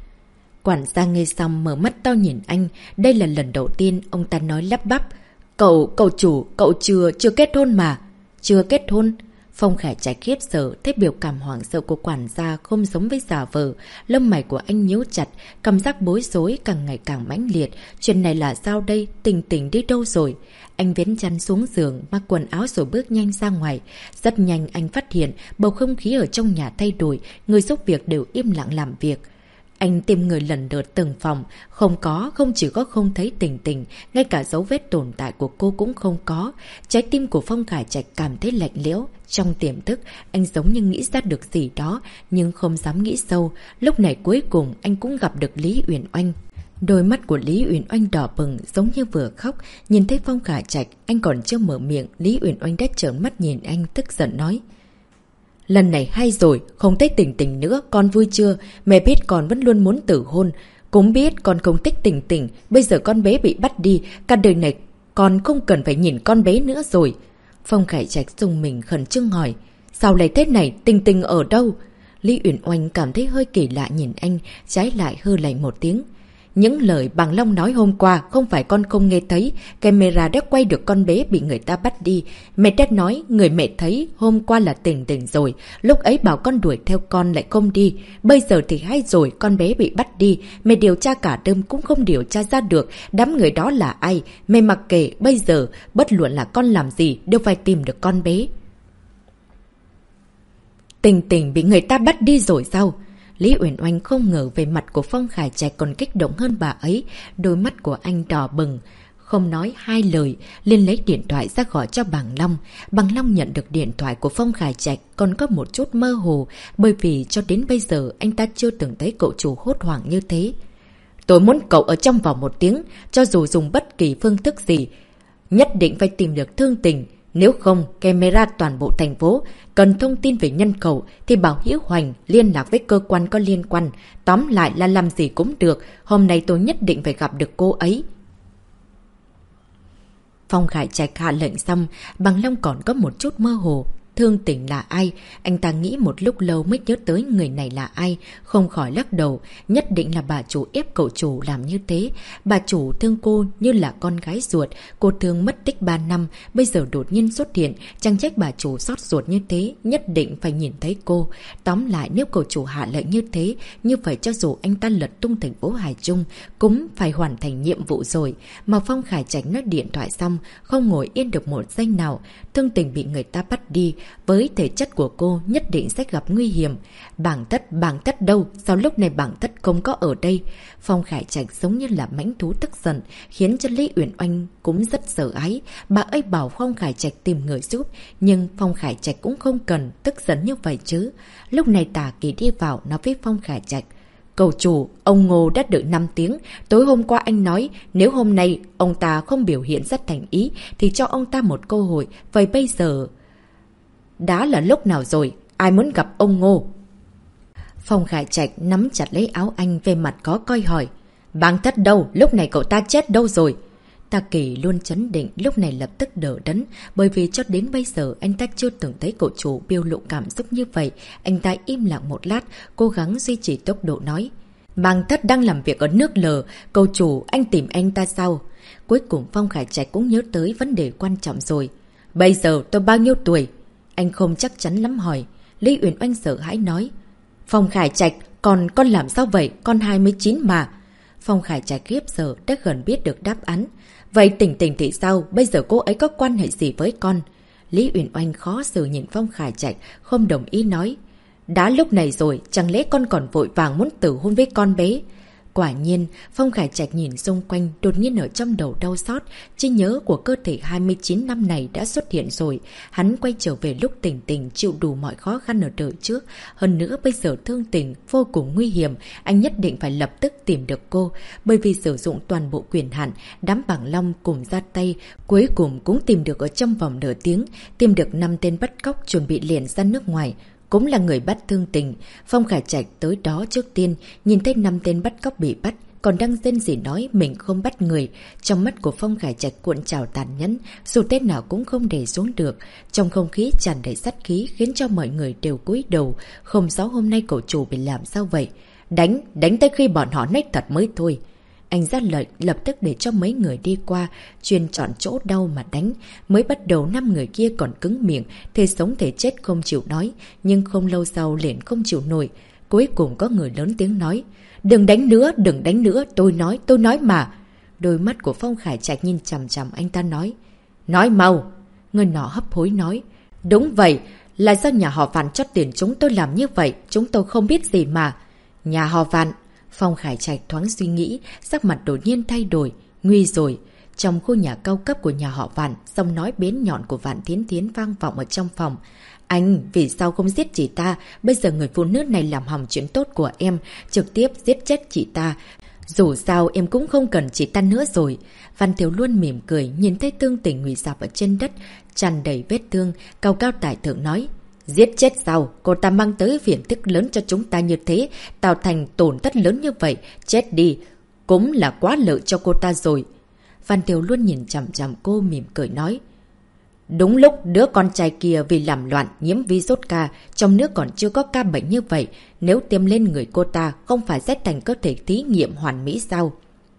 Quản gia nghe xong mở mắt to nhìn anh. Đây là lần đầu tiên ông ta nói lắp bắp. Cậu chủ, cậu chưa kết hôn mà. Chưa kết hôn? Phong Khải Trạch khiếp sợ, thấy biểu cảm hoảng sợ của quản gia không giống với giả vờ. Lông mày của anh nhíu chặt, cảm giác bối rối càng ngày càng mãnh liệt. Chuyện này là sao đây? Tình Tình đi đâu rồi? Anh vén chăn xuống giường, mặc quần áo rồi bước nhanh ra ngoài. Rất nhanh anh phát hiện bầu không khí ở trong nhà thay đổi, người giúp việc đều im lặng làm việc. Anh tìm người lần lượt từng phòng, không chỉ có không thấy Tình Tình, ngay cả dấu vết tồn tại của cô cũng không có. Trái tim của Phong Khải Trạch cảm thấy lạnh lẽo. Trong tiềm thức, anh giống như nghĩ ra được gì đó, nhưng không dám nghĩ sâu. Lúc này cuối cùng anh cũng gặp được Lý Uyển Oanh. Đôi mắt của Lý Uyển Oanh đỏ bừng giống như vừa khóc. Nhìn thấy Phong Khải Trạch, anh còn chưa mở miệng, Lý Uyển Oanh đã trợn mắt nhìn anh tức giận nói. Lần này hay rồi, không thấy Tình Tình nữa, con vui chưa? Mẹ biết con vẫn luôn muốn tử hôn, cũng biết con không thích Tình Tình, bây giờ con bé bị bắt đi, cả đời này con không cần phải nhìn con bé nữa rồi. Phong Khải Trạch dùng mình khẩn trương hỏi. Sao lại thế này? Tình Tình ở đâu? Lý Uyển Oanh cảm thấy hơi kỳ lạ nhìn anh, trái lại hư lạnh một tiếng. Những lời Bằng Long nói hôm qua không phải con không nghe thấy. Camera đã quay được con bé bị người ta bắt đi. Mẹ đã nói người mẹ thấy hôm qua là Tình Tình rồi. Lúc ấy bảo con đuổi theo con lại không đi. Bây giờ thì hay rồi, con bé bị bắt đi. Mẹ điều tra cả đêm cũng không điều tra ra được đám người đó là ai. Mẹ mặc kệ, bây giờ bất luận là con làm gì đều phải tìm được con bé. Tình Tình bị người ta bắt đi rồi sao? Lý Uyển Oanh không ngờ về mặt của Phong Khải Trạch còn kích động hơn bà ấy. Đôi mắt của anh đỏ bừng, không nói hai lời, liền lấy điện thoại ra gọi cho Bằng Long. Bằng Long nhận được điện thoại của Phong Khải Trạch còn có một chút mơ hồ, bởi vì cho đến bây giờ anh ta chưa từng thấy cậu chủ hốt hoảng như thế. Tôi muốn cậu ở trong vòng 1 tiếng, cho dù dùng bất kỳ phương thức gì, nhất định phải tìm được Thương Tình. Nếu không, camera toàn bộ thành phố, cần thông tin về nhân khẩu thì bảo Hiễu Hoành liên lạc với cơ quan có liên quan. Tóm lại là làm gì cũng được, hôm nay tôi nhất định phải gặp được cô ấy. Phong Khải Trạch hạ lệnh xong, Bằng Long còn có một chút mơ hồ. Thương Tình là ai? Anh ta nghĩ một lúc lâu mới nhớ tới người này là ai, không khỏi lắc đầu. Nhất định là bà chủ ép cậu chủ làm như thế. Bà chủ thương cô như là con gái ruột, cô thương mất tích 3 năm, bây giờ đột nhiên xuất hiện, chẳng trách bà chủ xót ruột như thế, nhất định phải nhìn thấy cô. Tóm lại, nếu cậu chủ hạ lệnh như thế, như vậy cho dù anh ta lật tung thành phố Hải Trung, cũng phải hoàn thành nhiệm vụ rồi. Mà Phong Khải Trạch nói điện thoại xong, không ngồi yên được một giây nào. Thương Tình bị người ta bắt đi, với thể chất của cô nhất định sẽ gặp nguy hiểm. Bàng Tất đâu? Sao lúc này Bàng Tất không có ở đây? Phong Khải Trạch giống như là mãnh thú tức giận, khiến cho Lý Uyển Oanh cũng rất sợ ái. Bà ấy bảo Phong Khải Trạch tìm người giúp, nhưng Phong Khải Trạch cũng không cần tức giận như vậy chứ. Lúc này Tả Kỳ đi vào nói với Phong Khải Trạch. Cậu chủ, ông Ngô đã đợi 5 tiếng. Tối hôm qua anh nói nếu hôm nay ông ta không biểu hiện rất thành ý thì cho ông ta một cơ hội. Vậy bây giờ đã là lúc nào rồi? Ai muốn gặp ông Ngô? Phong Khải Trạch nắm chặt lấy áo anh, về mặt có coi hỏi. Bàng Tất đâu? Lúc này cậu ta chết đâu rồi? Tạ Kỳ luôn trấn định, lúc này lập tức đỡ đẫn, bởi vì cho đến bây giờ anh ta chưa từng thấy cậu chủ biểu lộ cảm xúc như vậy. Anh ta im lặng một lát, cố gắng duy trì tốc độ nói. Bàng Thất đang làm việc ở nước L, cậu chủ, anh tìm anh ta sao? Cuối cùng Phong Khải Trạch cũng nhớ tới vấn đề quan trọng rồi. Bây giờ tôi bao nhiêu tuổi? Anh không chắc chắn lắm hỏi. Lý Uyển Oanh sợ hãi nói. Phong Khải Trạch, con làm sao vậy? Con 29 mà. Phong Khải Trạch khiếp sợ đã gần biết được đáp án. Vậy Tình Tình thì sao? Bây giờ cô ấy có quan hệ gì với con? Lý Uyển Oanh khó xử nhìn Phong Khải Trạch, không đồng ý nói. Đã lúc này rồi, chẳng lẽ con còn vội vàng muốn tử hôn với con bé? Quả nhiên, Phong Khải Trạch nhìn xung quanh, đột nhiên ở trong đầu đau xót, trí nhớ của cơ thể 29 năm này đã xuất hiện rồi. Hắn quay trở về lúc Tình Tình chịu đủ mọi khó khăn ở đời trước. Hơn nữa bây giờ Thương Tình vô cùng nguy hiểm, anh nhất định phải lập tức tìm được cô. Bởi vì sử dụng toàn bộ quyền hạn, đám Bảng Long cùng ra tay, cuối cùng cũng tìm được ở trong vòng nửa tiếng, tìm được 5 tên bắt cóc chuẩn bị liền ra nước ngoài. Cũng là người bắt Thương Tình. Phong Khải Trạch tới đó trước tiên, nhìn thấy 5 tên bắt cóc bị bắt, còn đang rên rỉ nói mình không bắt người. Trong mắt của Phong Khải Trạch cuộn trào tàn nhẫn, dù tên nào cũng không để xuống được. Trong không khí tràn đầy sát khí khiến cho mọi người đều cúi đầu, không rõ hôm nay cậu chủ bị làm sao vậy. Đánh tới khi bọn họ nách thật mới thôi. Anh ra lệnh lập tức để cho mấy người đi qua, chuyên chọn chỗ đau mà đánh. Mới bắt đầu 5 người kia còn cứng miệng, thể sống thể chết không chịu nói, nhưng không lâu sau liền không chịu nổi. Cuối cùng có người lớn tiếng nói, đừng đánh nữa, tôi nói mà. Đôi mắt của Phong Khải Trạch nhìn chằm chằm anh ta nói mau. Người nọ hấp hối nói, đúng vậy, là do nhà họ Vạn cho tiền chúng tôi làm như vậy, chúng tôi không biết gì mà. Nhà họ Vạn. Phong Khải Trạch thoáng suy nghĩ, sắc mặt đột nhiên thay đổi, nguy rồi. Trong khu nhà cao cấp của nhà họ Vạn, giọng nói bén nhọn của Vạn Thiến Thiến vang vọng ở trong phòng. Anh, vì sao không giết chị ta? Bây giờ người phụ nữ này làm hỏng chuyện tốt của em, trực tiếp giết chết chị ta. Dù sao em cũng không cần chị ta nữa rồi. Văn Thiếu Luân mỉm cười, nhìn thấy Thương Tình ngồi dạp ở trên đất, tràn đầy vết thương, cao cao tại thượng nói. Giết chết sao? Cô ta mang tới phiền tức lớn cho chúng ta như thế, tạo thành tổn thất lớn như vậy. Chết đi, cũng là quá lợi cho cô ta rồi. Văn Tiểu luôn nhìn chằm chằm cô mỉm cười nói. Đúng lúc đứa con trai kia vì làm loạn nhiễm virus ca, trong nước còn chưa có ca bệnh như vậy. Nếu tiêm lên người cô ta, không phải sẽ thành cơ thể thí nghiệm hoàn mỹ sao?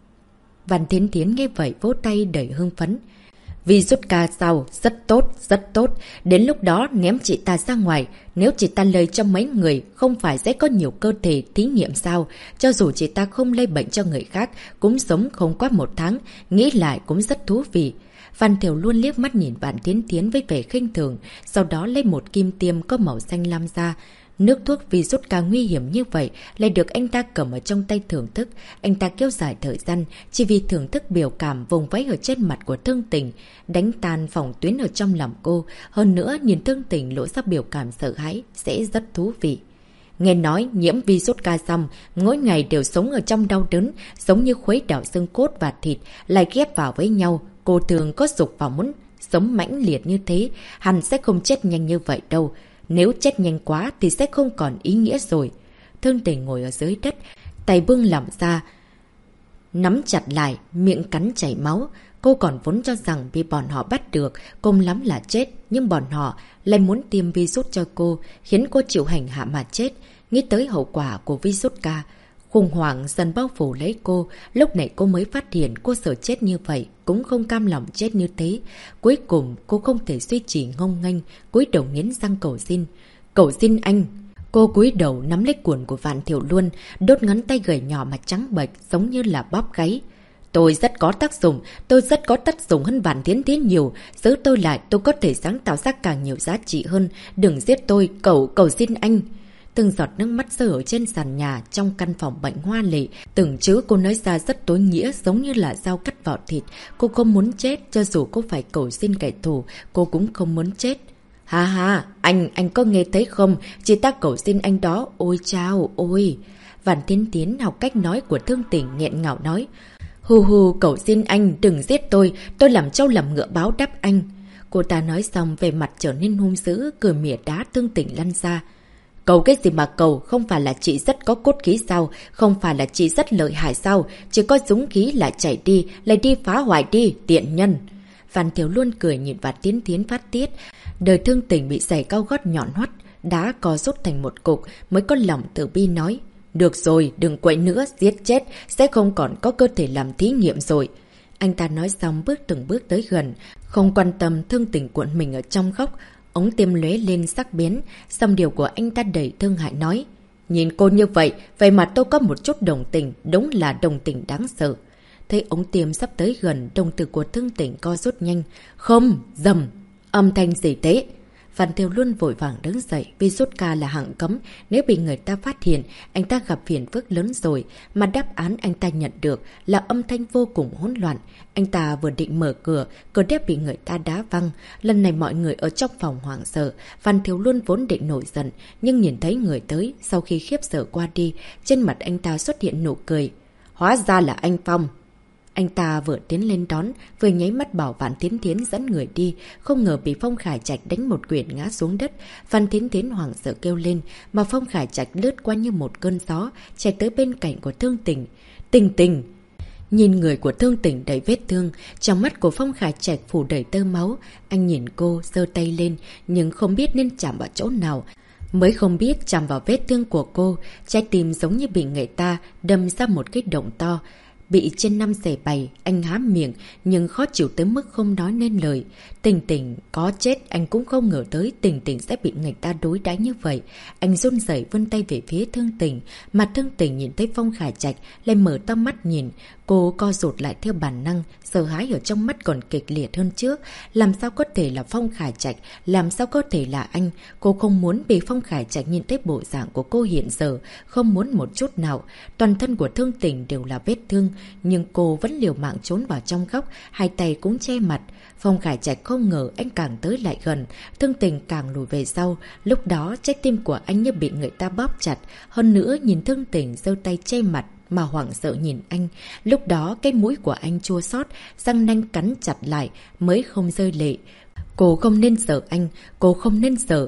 Văn Thiến Thiến nghe vậy vỗ tay đầy hưng phấn. Virus ca sao? Rất tốt, rất tốt. Đến lúc đó ném chị ta ra ngoài. Nếu chị ta lây cho mấy người, không phải sẽ có nhiều cơ thể thí nghiệm sao? Cho dù chị ta không lây bệnh cho người khác, cũng sống không qua 1 tháng. Nghĩ lại cũng rất thú vị. Văn Thiểu luôn liếc mắt nhìn Vạn Thiến Thiến với vẻ khinh thường, sau đó lấy một kim tiêm có màu xanh lam ra. Nước thuốc virus ca nguy hiểm như vậy lại được anh ta cầm ở trong tay thưởng thức. Anh ta kéo dài thời gian chỉ vì thưởng thức biểu cảm vùng váy ở trên mặt của Thương Tình, đánh tan phòng tuyến ở trong lòng cô. Hơn nữa nhìn Thương Tình lộ ra biểu cảm sợ hãi sẽ rất thú vị. Nghe nói nhiễm virus ca xong, mỗi ngày đều sống ở trong đau đớn, giống như khuấy đảo xương cốt và thịt lại ghép vào với nhau. Cô thường có dục vào muốn sống mãnh liệt như thế, hẳn sẽ không chết nhanh như vậy đâu. Nếu chết nhanh quá thì sẽ không còn ý nghĩa rồi. Thương Tình ngồi ở dưới đất, tay buông lỏng ra, nắm chặt lại, miệng cắn chảy máu. Cô còn vốn cho rằng vì bọn họ bắt được, cùng lắm là chết. Nhưng bọn họ lại muốn tiêm virus cho cô, khiến cô chịu hành hạ mà chết. Nghĩ tới hậu quả của virus ca, khủng hoảng dần bao phủ lấy cô. Lúc này cô mới phát hiện cô sợ chết như vậy, cũng không cam lòng chết như thế. Cuối cùng cô không thể duy trì ngông nghênh, cúi đầu nghiến răng cầu xin. Cầu xin anh! Cô cúi đầu nắm lấy cuộn của Vạn Thiểu Luân, đốt ngón tay gầy nhỏ mà trắng bệch giống như là bóp gáy. Tôi rất có tác dụng hơn Vạn Thiến Thiến nhiều. Giữ tôi lại, tôi có thể sáng tạo ra càng nhiều giá trị hơn. Đừng giết tôi, cầu xin anh! Từng giọt nước mắt rơi ở trên sàn nhà trong căn phòng bệnh hoa lệ. Từng chữ cô nói ra rất tối nghĩa, giống như là dao cắt vào thịt. Cô không muốn chết, cho dù cô phải cầu xin kẻ thù, cô cũng không muốn chết. Ha ha, anh có nghe thấy không? Chị ta cầu xin anh đó, ôi chao, ôi. Vạn Thiến Thiến học cách nói của Thương Tình nghẹn ngào nói. Hù cầu xin anh, đừng giết tôi làm trâu làm ngựa báo đáp anh. Cô ta nói xong về mặt trở nên hung dữ, cười mỉa đá Thương Tình lăn ra. Cầu cái gì mà cầu, không phải là chị rất có cốt khí sao, không phải là chị rất lợi hại sao, chỉ có dũng khí lại chạy đi, lại đi phá hoại đi, tiện nhân. Phan Thiếu Luân cười nhìn Vạn Thiến Thiến phát tiết, đời thương tình bị giày cao gót nhọn hoắt, đá co rút thành một cục, mới có lòng từ bi nói. Được rồi, đừng quậy nữa, giết chết, sẽ không còn có cơ thể làm thí nghiệm rồi. Anh ta nói xong bước từng bước tới gần, không quan tâm thương tình cuộn mình ở trong góc, ống tiêm lóe lên sắc bén, xong điều của anh ta đầy thương hại nói. Nhìn cô như vậy, vậy mà tôi có một chút đồng tình, đúng là đồng tình đáng sợ. Thấy ống tiêm sắp tới gần, đồng tử của thương tình co rút nhanh. Không, dầm, âm thanh gì thế? Phan Thiếu Luân vội vàng đứng dậy vì rút ca là hạng cấm. Nếu bị người ta phát hiện, anh ta gặp phiền phức lớn rồi. Mà đáp án anh ta nhận được là âm thanh vô cùng hỗn loạn. Anh ta vừa định mở cửa, cửa đếp bị người ta đá văng. Lần này mọi người ở trong phòng hoảng sợ. Phan Thiếu Luân vốn định nổi giận, nhưng nhìn thấy người tới, sau khi khiếp sợ qua đi, trên mặt anh ta xuất hiện nụ cười. Hóa ra là anh Phong. Anh ta vừa tiến lên đón, vừa nháy mắt bảo Vạn Thiến Thiến dẫn người đi, không ngờ bị Phong Khải Trạch đánh một quyền ngã xuống đất. Vạn Thiến Thiến hoảng sợ kêu lên, mà Phong Khải Trạch lướt qua như một cơn gió, chạy tới bên cạnh của Thương Tình. Tình Tình! Nhìn người của Thương Tình đầy vết thương, trong mắt của Phong Khải Trạch phủ đầy tơ máu. Anh nhìn cô, giơ tay lên, nhưng không biết nên chạm vào chỗ nào. Mới không biết chạm vào vết thương của cô, trái tim giống như bị người ta đâm ra một cái động to. Bị trên 5 xẻ 7, anh há miệng, nhưng khó chịu tới mức không nói nên lời. Tình Tình có chết, anh cũng không ngờ tới Tình Tình sẽ bị người ta đối đãi như vậy. Anh run rẩy vươn tay về phía Thương Tình, mà Thương Tình nhìn thấy Phong Khải Trạch, lại mở to mắt nhìn. Cô co rụt lại theo bản năng, sợ hãi ở trong mắt còn kịch liệt hơn trước. Làm sao có thể là Phong Khải Trạch, làm sao có thể là anh? Cô không muốn bị Phong Khải Trạch nhìn thấy bộ dạng của cô hiện giờ, không muốn một chút nào. Toàn thân của Thương Tình đều là vết thương, nhưng cô vẫn liều mạng trốn vào trong góc, hai tay cũng che mặt. Phong Khải Trạch không ngờ anh càng tới lại gần, Thương Tình càng lùi về sau. Lúc đó trái tim của anh như bị người ta bóp chặt, hơn nữa nhìn Thương Tình giơ tay che mặt mà hoảng sợ nhìn anh. Lúc đó cái mũi của anh chua xót, răng nanh cắn chặt lại mới không rơi lệ. Cô không nên sợ anh, cô không nên sợ.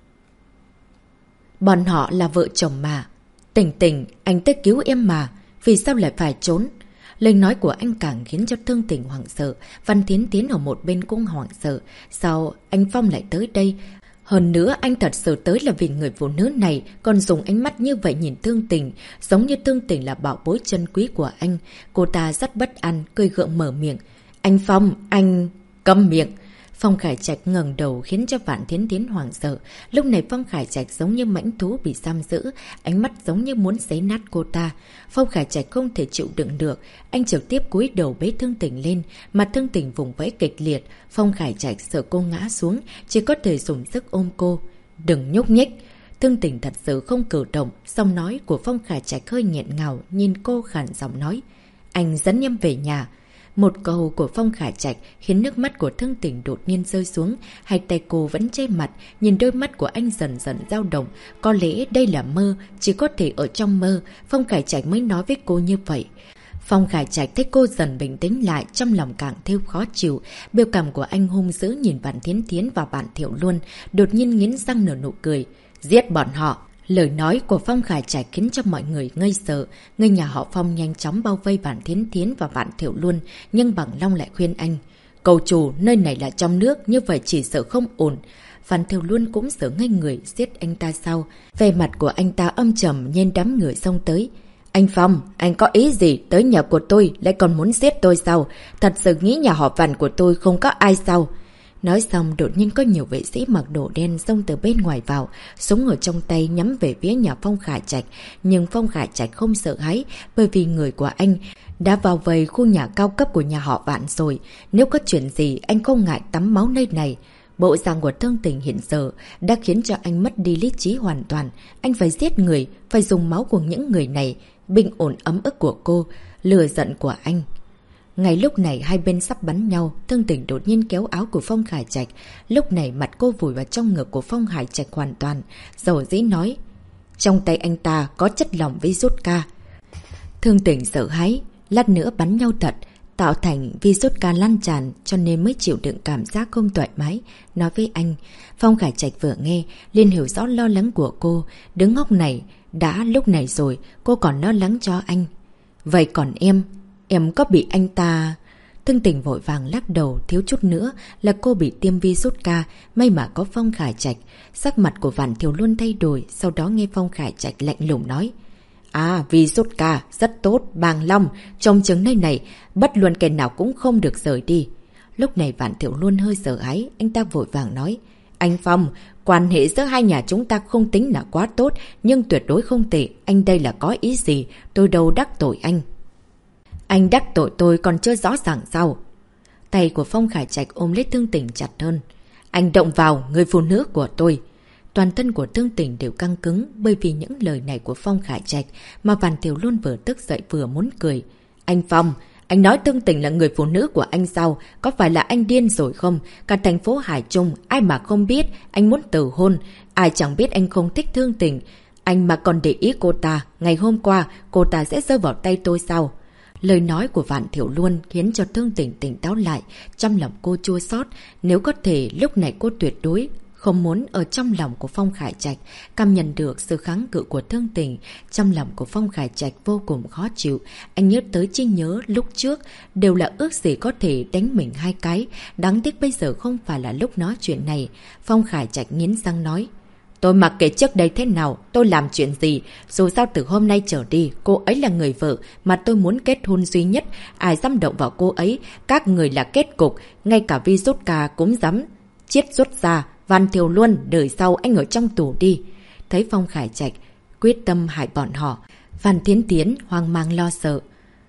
Bọn họ là vợ chồng mà. Tình Tình, anh tới cứu em mà, vì sao lại phải trốn? Lời nói của anh càng khiến cho Thương Tình hoảng sợ. Văn Thiến Thiến ở một bên cũng hoảng sợ. Sao anh Phong lại tới đây? Hơn nữa anh thật sự tới là vì người phụ nữ này, còn dùng ánh mắt như vậy nhìn Thương Tình, giống như Thương Tình là bảo bối chân quý của anh. Cô ta rất bất an, cười gượng mở miệng. Anh Phong, anh... Câm miệng! Phong Khải Trạch ngẩng đầu khiến cho Vạn Thiến Thiến hoảng sợ. Lúc này Phong Khải Trạch giống như mãnh thú bị giam giữ, ánh mắt giống như muốn xé nát cô ta. Phong Khải Trạch không thể chịu đựng được, anh trực tiếp cúi đầu bế Thương Tình lên, mặt Thương Tình vùng vẫy kịch liệt. Phong Khải Trạch sợ cô ngã xuống, chỉ có thể dùng sức ôm cô. Đừng nhúc nhích! Thương Tình thật sự không cử động, giọng nói của Phong Khải Trạch hơi nghẹn ngào, nhìn cô khàn giọng nói. Anh dẫn em về nhà. Một câu của Phong Khải Trạch khiến nước mắt của Thương Tình đột nhiên rơi xuống, hai tay cô vẫn che mặt, nhìn đôi mắt của anh dần dần dao động. Có lẽ đây là mơ, chỉ có thể ở trong mơ, Phong Khải Trạch mới nói với cô như vậy. Phong Khải Trạch thấy cô dần bình tĩnh lại, trong lòng càng thêm khó chịu. Biểu cảm của anh hung dữ nhìn Vạn Thiến Thiến và Vạn Thiệu Luân, đột nhiên nghiến răng nở nụ cười. Giết bọn họ! Lời nói của Phong Khải Trạch khiến cho mọi người ngây sợ. Người nhà họ Phong nhanh chóng bao vây Vạn Thiến Thiến và Vạn Thiệu Luân, nhưng Bằng Long lại khuyên anh. Cầu chủ, nơi này là trong nước, như vậy chỉ sợ không ổn. Vạn Thiệu Luân cũng sợ ngây người, giết anh ta sao? Về mặt của anh ta âm trầm nên đám người xông tới. Anh Phong, anh có ý gì tới nhà của tôi lại còn muốn giết tôi sao? Thật sự nghĩ nhà họ Vạn của tôi không có ai sao? Nói xong đột nhiên có nhiều vệ sĩ mặc đồ đen xông từ bên ngoài vào, súng ở trong tay nhắm về phía nhà Phong Khải Trạch. Nhưng Phong Khải Trạch không sợ hãi, bởi vì người của anh đã vào vây khu nhà cao cấp của nhà họ Vạn rồi. Nếu có chuyện gì anh không ngại tắm máu nơi này. Bộ dạng của Thương Tình hiện giờ đã khiến cho anh mất đi lý trí hoàn toàn. Anh phải giết người, phải dùng máu của những người này, bình ổn ấm ức của cô, lừa giận của anh. Ngay lúc này hai bên sắp bắn nhau, Thương Tình đột nhiên kéo áo của Phong Khải Trạch. Lúc này mặt cô vùi vào trong ngực của Phong Khải Trạch hoàn toàn. Dầu dĩ nói, trong tay anh ta có chất lỏng với rút ca. Thương Tình sợ hãi, lát nữa bắn nhau thật. tạo thành virus ca lan tràn cho nên mới chịu đựng cảm giác không thoải mái, nói với anh. Phong Khải Trạch vừa nghe, liền hiểu rõ lo lắng của cô. Đứa ngốc này, đã lúc này rồi, cô còn lo lắng cho anh. Vậy còn em có bị anh ta... Thương Tình vội vàng lắc đầu, thiếu chút nữa là cô bị tiêm virus ca, may mà có Phong Khải Trạch. Sắc mặt của Vạn Thiều Luân thay đổi, sau đó nghe Phong Khải Trạch lạnh lùng nói. À, virus ca, rất tốt, Bàng Long, trong chứng nơi này, bất luận kẻ nào cũng không được rời đi. Lúc này Vạn Thiệu Luân hơi sợ hãi, anh ta vội vàng nói. Anh Phong, quan hệ giữa hai nhà chúng ta không tính là quá tốt, nhưng tuyệt đối không tệ, anh đây là có ý gì, tôi đâu đắc tội anh. Anh đắc tội tôi còn chưa rõ ràng sao? Tay của Phong Khải Trạch ôm lấy Thương Tình chặt hơn. Anh động vào người phụ nữ của tôi. Toàn thân của Thương Tình đều căng cứng bởi vì những lời này của Phong Khải Trạch mà Vạn Thiệu Luân vừa tức giận vừa muốn cười. Anh Phong, anh nói Thương Tình là người phụ nữ của anh sao? Có phải là anh điên rồi không? Cả thành phố Hải Trung, ai mà không biết anh muốn từ hôn. Ai chẳng biết anh không thích Thương Tình. Anh mà còn để ý cô ta, ngày hôm qua cô ta sẽ rơi vào tay tôi sao? Lời nói của Vạn Thiệu Luân khiến cho Thương Tình tỉnh táo lại, trong lòng cô chua xót. Nếu có thể, lúc này cô tuyệt đối không muốn ở trong lòng của Phong Khải Trạch. Cảm nhận được sự kháng cự của Thương Tình, trong lòng của Phong Khải Trạch vô cùng khó chịu. Anh nhớ tới trí nhớ lúc trước, đều là ước gì có thể đánh mình 2 cái. Đáng tiếc bây giờ không phải là lúc nói chuyện này. Phong Khải Trạch nghiến răng nói. Tôi mặc kệ trước đây thế nào, tôi làm chuyện gì, dù sao từ hôm nay trở đi, cô ấy là người vợ mà tôi muốn kết hôn duy nhất, ai dám động vào cô ấy, các người là kết cục, ngay cả virus ca cũng dám chiết rút ra. Vạn Thiệu Luân, đời sau anh ở trong tù đi. Thấy Phong Khải Trạch quyết tâm hại bọn họ, Vạn Thiến Tiến hoang mang lo sợ.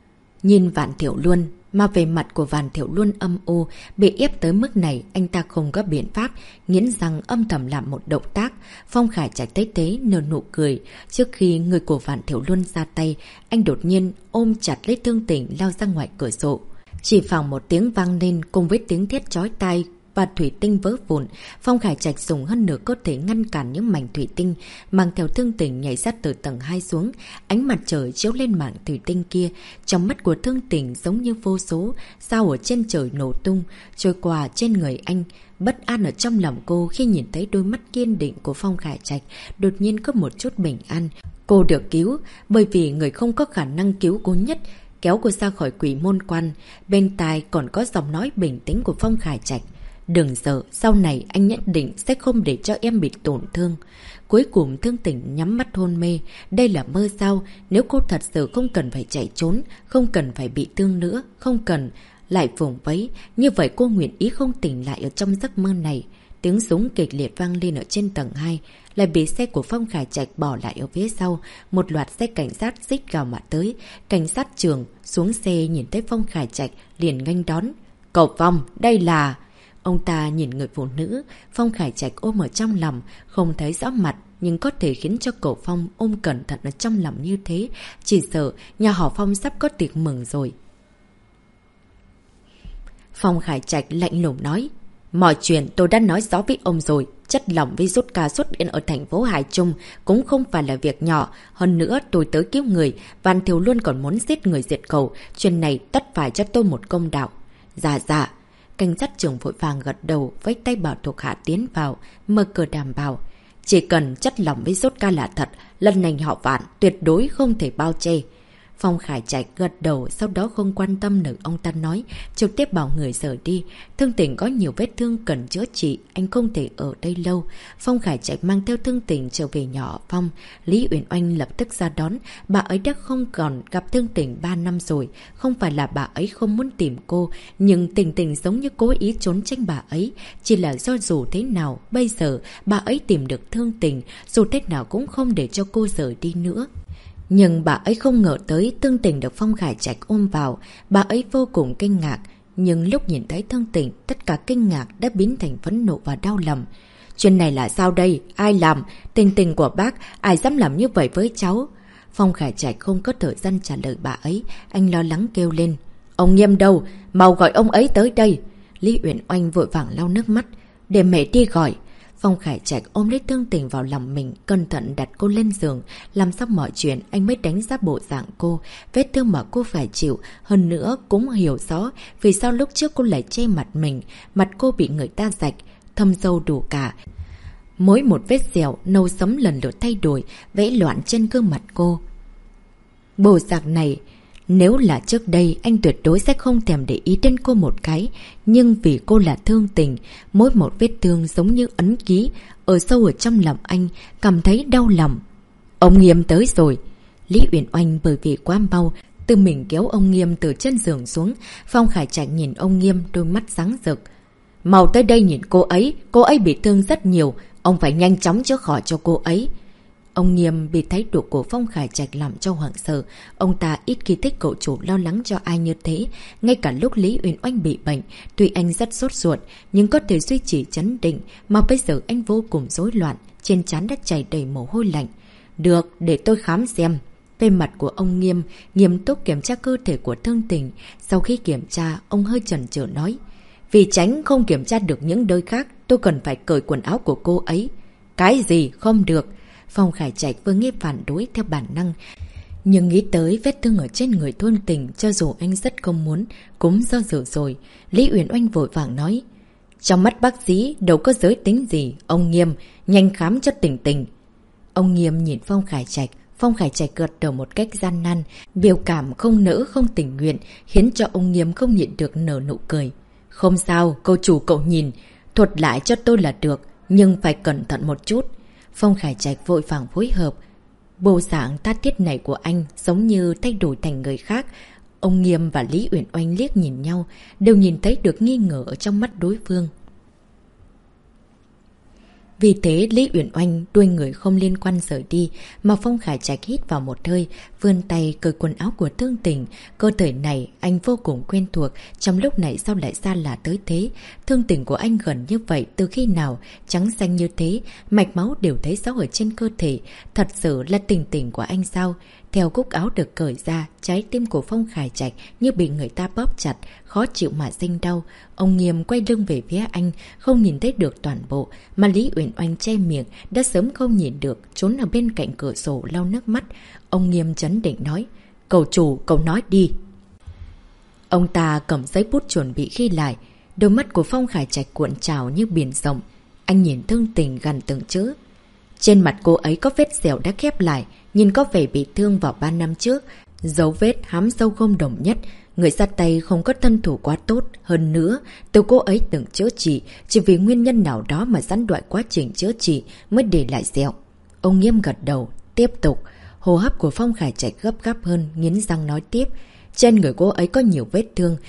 Nhìn Vạn Thiệu Luân, mà về mặt của Vạn Thiệu Luân âm u, bị ép tới mức này, anh ta không có biện pháp, nghiến răng âm thầm làm một động tác. Phong Khải Trạch thấy thế nở nụ cười. Trước khi người của Vạn Thiệu Luân ra tay, anh đột nhiên ôm chặt lấy Thương Tình lao ra ngoài cửa sổ. Chỉ phẳng một tiếng vang lên cùng với tiếng thét chói tai và thủy tinh vỡ vụn. Phong Khải Trạch dùng hơn nửa cơ thể ngăn cản những mảnh thủy tinh, mang theo Thương Tình nhảy sát từ tầng 2 xuống. Ánh mặt trời chiếu lên mảng thủy tinh kia, trong mắt của Thương Tình giống như vô số sao ở trên trời nổ tung, trôi qua trên người anh. Bất an ở trong lòng cô khi nhìn thấy đôi mắt kiên định của Phong Khải Trạch, đột nhiên có một chút bình an. Cô được cứu, bởi vì người không có khả năng cứu cô nhất kéo cô ra khỏi quỷ môn quan. Bên tai còn có giọng nói bình tĩnh của Phong Khải Trạch. Đừng sợ, sau này anh nhất định sẽ không để cho em bị tổn thương. Cuối cùng Thương Tình nhắm mắt hôn mê. Đây là mơ sao? Nếu cô thật sự không cần phải chạy trốn, không cần phải bị thương nữa, không cần lại vùng vẫy, như vậy cô nguyện ý không tỉnh lại ở trong giấc mơ này. Tiếng súng kịch liệt vang lên ở trên tầng 2, lại bị xe của Phong Khải Trạch bỏ lại ở phía sau. Một loạt xe cảnh sát xích gào mà tới. Cảnh sát trưởng xuống xe nhìn thấy Phong Khải Trạch liền nghênh đón. Cậu Phong, đây là... Ông ta nhìn người phụ nữ Phong Khải Trạch ôm ở trong lòng, không thấy rõ mặt, nhưng có thể khiến cho cậu Phong ôm cẩn thận ở trong lòng như thế. Chỉ sợ nhà họ Phong sắp có tiệc mừng rồi. Phong Khải Trạch lạnh lùng nói. Mọi chuyện tôi đã nói rõ với ông rồi. Chất lỏng virus ca xuất hiện ở thành phố Hải Trung cũng không phải là việc nhỏ. Hơn nữa tôi tới cứu người, Vạn Thiệu Luân còn muốn giết người diệt khẩu. Chuyện này tất phải cho tôi một công đạo. Dạ dạ. Cảnh sát trưởng vội vàng gật đầu, với tay bảo thuộc hạ tiến vào, mở cửa đảm bảo. Chỉ cần chất lỏng virus ca là thật, lần này họ Vạn tuyệt đối không thể bao che. Phong Khải Trạch gật đầu, sau đó không quan tâm nữa ông ta nói, trực tiếp bảo người rời đi. Thương Tình có nhiều vết thương cần chữa trị, anh không thể ở đây lâu. Phong Khải Trạch mang theo Thương Tình trở về nhỏ Phong. Lý Uyển Oanh lập tức ra đón, bà ấy đã không còn gặp Thương Tình 3 năm rồi. Không phải là bà ấy không muốn tìm cô, nhưng Tình Tình giống như cố ý trốn tránh bà ấy. Chỉ là do dù thế nào, bây giờ bà ấy tìm được Thương Tình, dù thế nào cũng không để cho cô rời đi nữa. Nhưng bà ấy không ngờ tới Thương Tình được Phong Khải Trạch ôm vào. Bà ấy vô cùng kinh ngạc. Nhưng lúc nhìn thấy Thương Tình, tất cả kinh ngạc đã biến thành phẫn nộ và đau lòng. Chuyện này là sao đây? Ai làm? Tình Tình của bác, ai dám làm như vậy với cháu? Phong Khải Trạch không có thời gian trả lời bà ấy. Anh lo lắng kêu lên. Ông Nghiêm đâu? Mau gọi ông ấy tới đây. Lý Uyển Oanh vội vàng lau nước mắt. Để mẹ đi gọi. Phong Khải Trạch ôm lấy Thương Tình vào lòng mình, cẩn thận đặt cô lên giường. Làm xong mọi chuyện, anh mới đánh giá bộ dạng cô, vết thương mà cô phải chịu. Hơn nữa, cũng hiểu rõ vì sao lúc trước cô lại che mặt mình. Mặt cô bị người ta rạch, thâm sâu đủ cả. Mỗi một vết sẹo, nâu sẫm lần lượt thay đổi, vẽ loạn trên gương mặt cô. Bộ dạng này, nếu là trước đây, anh tuyệt đối sẽ không thèm để ý đến cô một cái. Nhưng vì cô là Thương Tình, mỗi một vết thương giống như ấn ký, ở sâu ở trong lòng anh, cảm thấy đau lòng. Ông Nghiêm tới rồi. Lý Uyển Oanh bởi vì quá mau, tự mình kéo ông Nghiêm từ trên giường xuống. Phong Khải Trạch nhìn ông Nghiêm, đôi mắt sáng rực. Mau tới đây nhìn cô ấy bị thương rất nhiều, ông phải nhanh chóng chữa khỏi cho cô ấy. Ông Nghiêm bị thái độ của Phong Khải Trạch làm cho hoảng sợ. Ông ta ít khi thích cậu chủ lo lắng cho ai như thế. Ngay cả lúc Lý Uyển Oanh bị bệnh, tuy anh rất sốt ruột, nhưng có thể duy trì trấn định. Mà bây giờ anh vô cùng rối loạn, trên trán đã chảy đầy mồ hôi lạnh. Được, để tôi khám xem. Về mặt của ông Nghiêm, nghiêm túc kiểm tra cơ thể của Thương Tình. Sau khi kiểm tra, ông hơi chần chừ nói. Vì tránh không kiểm tra được những nơi khác, tôi cần phải cởi quần áo của cô ấy. Cái gì không được? Phong Khải Trạch vừa nghe phản đối theo bản năng. Nhưng nghĩ tới vết thương ở trên người Thương Tình, cho dù anh rất không muốn, cũng do dự rồi. Lý Uyển Oanh vội vàng nói. Trong mắt bác sĩ đâu có giới tính gì, ông Nghiêm, nhanh khám cho Tình Tình. Ông Nghiêm nhìn Phong Khải Trạch. Phong Khải Trạch gật đầu một cách gian nan, biểu cảm không nỡ không tình nguyện, khiến cho ông Nghiêm không nhịn được nở nụ cười. Không sao, cô chủ cậu nhìn, thuật lại cho tôi là được, nhưng phải cẩn thận một chút. Phong Khải Trạch vội vàng phối hợp. Bộ dạng tha thiết này của anh giống như thay đổi thành người khác. Ông Nghiêm và Lý Uyển Oanh liếc nhìn nhau, đều nhìn thấy được nghi ngờ ở trong mắt đối phương. Vì thế Lý Uyển Oanh đuôi người không liên quan rời đi, mà Phong Khải Trạch hít vào một hơi, vươn tay cởi quần áo của Thương Tình. Cơ thể này anh vô cùng quen thuộc, trong lúc này sao lại xa lạ tới thế? Thương Tình của anh gần như vậy từ khi nào? Trắng xanh như thế, mạch máu đều thấy rõ ở trên cơ thể. Thật sự là Tình Tình của anh sao? Theo cúc áo được cởi ra, trái tim của Phong Khải Trạch như bị người ta bóp chặt, khó chịu mà sinh đau. Ông Nghiêm quay lưng về phía anh, không nhìn thấy được toàn bộ, mà Lý Uyển Oanh che miệng, đã sớm không nhìn được, trốn ở bên cạnh cửa sổ lau nước mắt. Ông Nghiêm trấn định nói, cậu chủ, cậu nói đi. Ông ta cầm giấy bút chuẩn bị ghi lại, đôi mắt của Phong Khải Trạch cuộn trào như biển rộng. Anh nhìn Thương Tình gần từng chữ. Trên mặt cô ấy có vết sẹo đã khép lại, nhìn có vẻ bị thương vào 3 năm trước. Dấu vết hám sâu không đồng nhất. Người ra tay không có thân thủ quá tốt. Hơn nữa, từ cô ấy từng chữa trị, chỉ vì nguyên nhân nào đó mà gián đoạn quá trình chữa trị mới để lại sẹo. Ông Nghiêm gật đầu, tiếp tục. Hô hấp của Phong Khải Trạch gấp gáp hơn, nghiến răng nói tiếp. Trên người cô ấy có nhiều vết thương.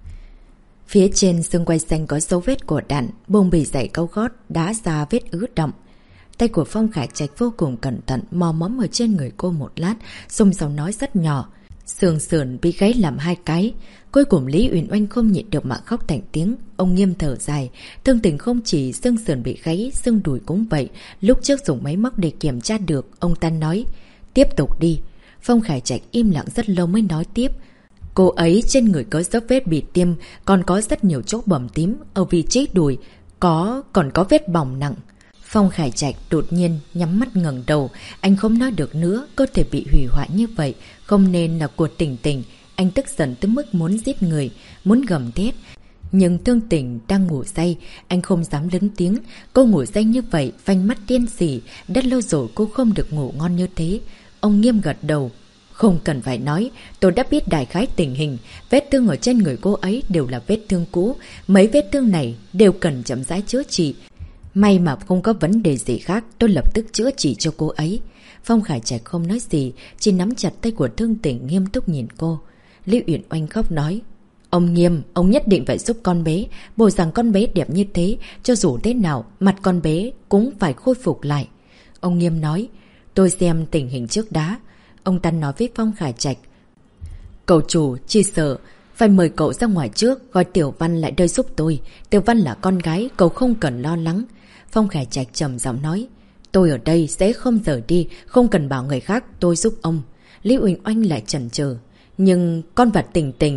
Phía trên xương quai xanh có dấu vết của đạn, bông bì giày cao gót, đá ra vết ứ đậm. Tay của Phong Khải Trạch vô cùng cẩn thận, mò mẫm ở trên người cô một lát, xông xao nói rất nhỏ. Sườn sườn bị gáy làm 2 cái. Cuối cùng Lý Uyển Oanh không nhịn được mà khóc thành tiếng. Ông Nghiêm thở dài. Thương Tình không chỉ xương sườn bị gáy, xương đùi cũng vậy. Lúc trước dùng máy móc để kiểm tra được, ông ta nói. Tiếp tục đi. Phong Khải Trạch im lặng rất lâu mới nói tiếp. Cô ấy trên người có dấu vết bị tiêm, còn có rất nhiều chỗ bầm tím ở vị trí đùi, còn có vết bỏng nặng. Phong Khải Trạch đột nhiên nhắm mắt ngẩng đầu, anh không nói được nữa, cơ thể bị hủy hoại như vậy, không nên là của Tình Tình. Anh tức giận tới mức muốn giết người, muốn gầm thét. Nhưng Thương Tình đang ngủ say, anh không dám lớn tiếng. Cô ngủ say như vậy, vành mắt điên rỉ, đã lâu rồi cô không được ngủ ngon như thế. Ông Nghiêm gật đầu. Không cần phải nói, tôi đã biết đại khái tình hình, vết thương ở trên người cô ấy đều là vết thương cũ, mấy vết thương này đều cần chậm rãi chữa trị. May mà không có vấn đề gì khác, tôi lập tức chữa trị cho cô ấy. Phong Khải Trạch không nói gì, chỉ nắm chặt tay của Thương Tình nghiêm túc nhìn cô. Lý Uyển Oanh khóc nói, ông Nghiêm, ông nhất định phải giúp con bé, bồi rằng con bé đẹp như thế, cho dù thế nào, mặt con bé cũng phải khôi phục lại. Ông Nghiêm nói, tôi xem tình hình trước đã. Ông ta nói với Phong Khải Trạch, cậu chủ, chỉ sợ phải mời cậu ra ngoài trước, gọi Tiểu Văn lại đây giúp tôi. Tiểu Văn là con gái, cậu không cần lo lắng. Phong Khải Trạch trầm giọng nói, tôi ở đây sẽ không rời đi, không cần bảo người khác, tôi giúp ông. Lý Uyển Oanh lại chần chừ, nhưng con vật Tình Tình,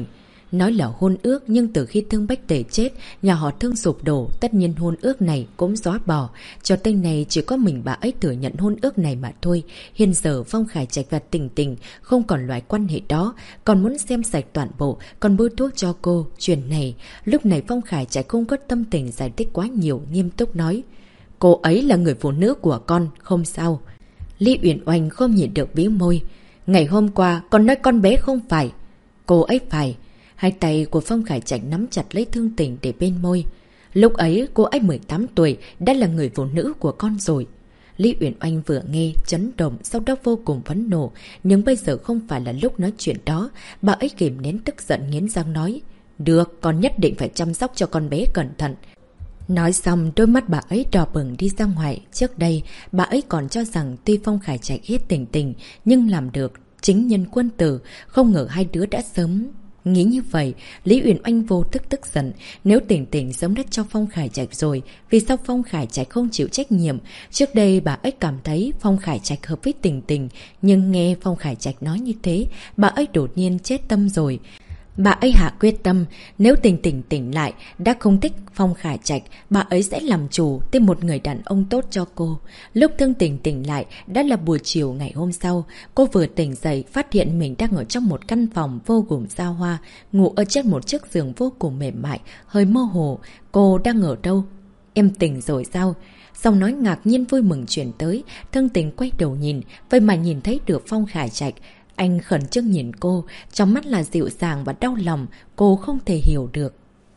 Nói là hôn ước, nhưng từ khi Thương Bách Tề chết, nhà họ Thương sụp đổ, tất nhiên hôn ước này cũng xóa bỏ. Cho tới nay chỉ có mình bà ấy thừa nhận hôn ước này mà thôi. Hiện giờ Phong Khải Trạch và Tình Tình không còn loại quan hệ đó, còn muốn xem sạch toàn bộ, còn bôi thuốc cho cô. Chuyện này, lúc này Phong Khải Trạch không có tâm tình giải thích quá nhiều, nghiêm túc nói. Cô ấy là người phụ nữ của con, không sao. Lý Uyển Oanh không nhịn được bĩu môi. Ngày hôm qua con nói con bé không phải. Cô ấy phải. Hai tay của Phong Khải Trạch nắm chặt lấy Thương Tình để bên môi. Lúc ấy cô ấy 18 tuổi đã là người phụ nữ của con rồi. Lý Uyển Oanh vừa nghe chấn động, sau đó vô cùng phẫn nộ. Nhưng bây giờ không phải là lúc nói chuyện đó. Bà ấy kìm nén tức giận nghiến răng nói. Được, con nhất định phải chăm sóc cho con bé cẩn thận. Nói xong đôi mắt bà ấy đỏ bừng đi ra ngoài. Trước đây bà ấy còn cho rằng tuy Phong Khải Trạch hết Tình Tình nhưng làm được chính nhân quân tử. Không ngờ hai đứa đã sớm nghĩ như vậy. Lý Uyển Oanh vô thức tức giận. Nếu Tình Tình sớm đã cho Phong Khải Trạch rồi, vì sao Phong Khải Trạch không chịu trách nhiệm? Trước đây bà ấy cảm thấy Phong Khải Trạch hợp với Tình Tình, nhưng nghe Phong Khải Trạch nói như thế, bà ấy đột nhiên chết tâm rồi. Bà ấy hạ quyết tâm, nếu Tình Tình tỉnh lại, đã không thích Phong Khải Trạch, bà ấy sẽ làm chủ, tìm một người đàn ông tốt cho cô. Lúc Thương Tình tỉnh lại, đã là buổi chiều ngày hôm sau. Cô vừa tỉnh dậy, phát hiện mình đang ở trong một căn phòng vô cùng xa hoa, ngủ ở trên một chiếc giường vô cùng mềm mại, hơi mơ hồ. Cô đang ở đâu? Em tỉnh rồi sao? Giọng nói ngạc nhiên vui mừng chuyển tới. Thương Tình quay đầu nhìn, vậy mà nhìn thấy được Phong Khải Trạch. Anh khẩn trương nhìn cô, trong mắt là dịu dàng và đau lòng, cô không thể hiểu được.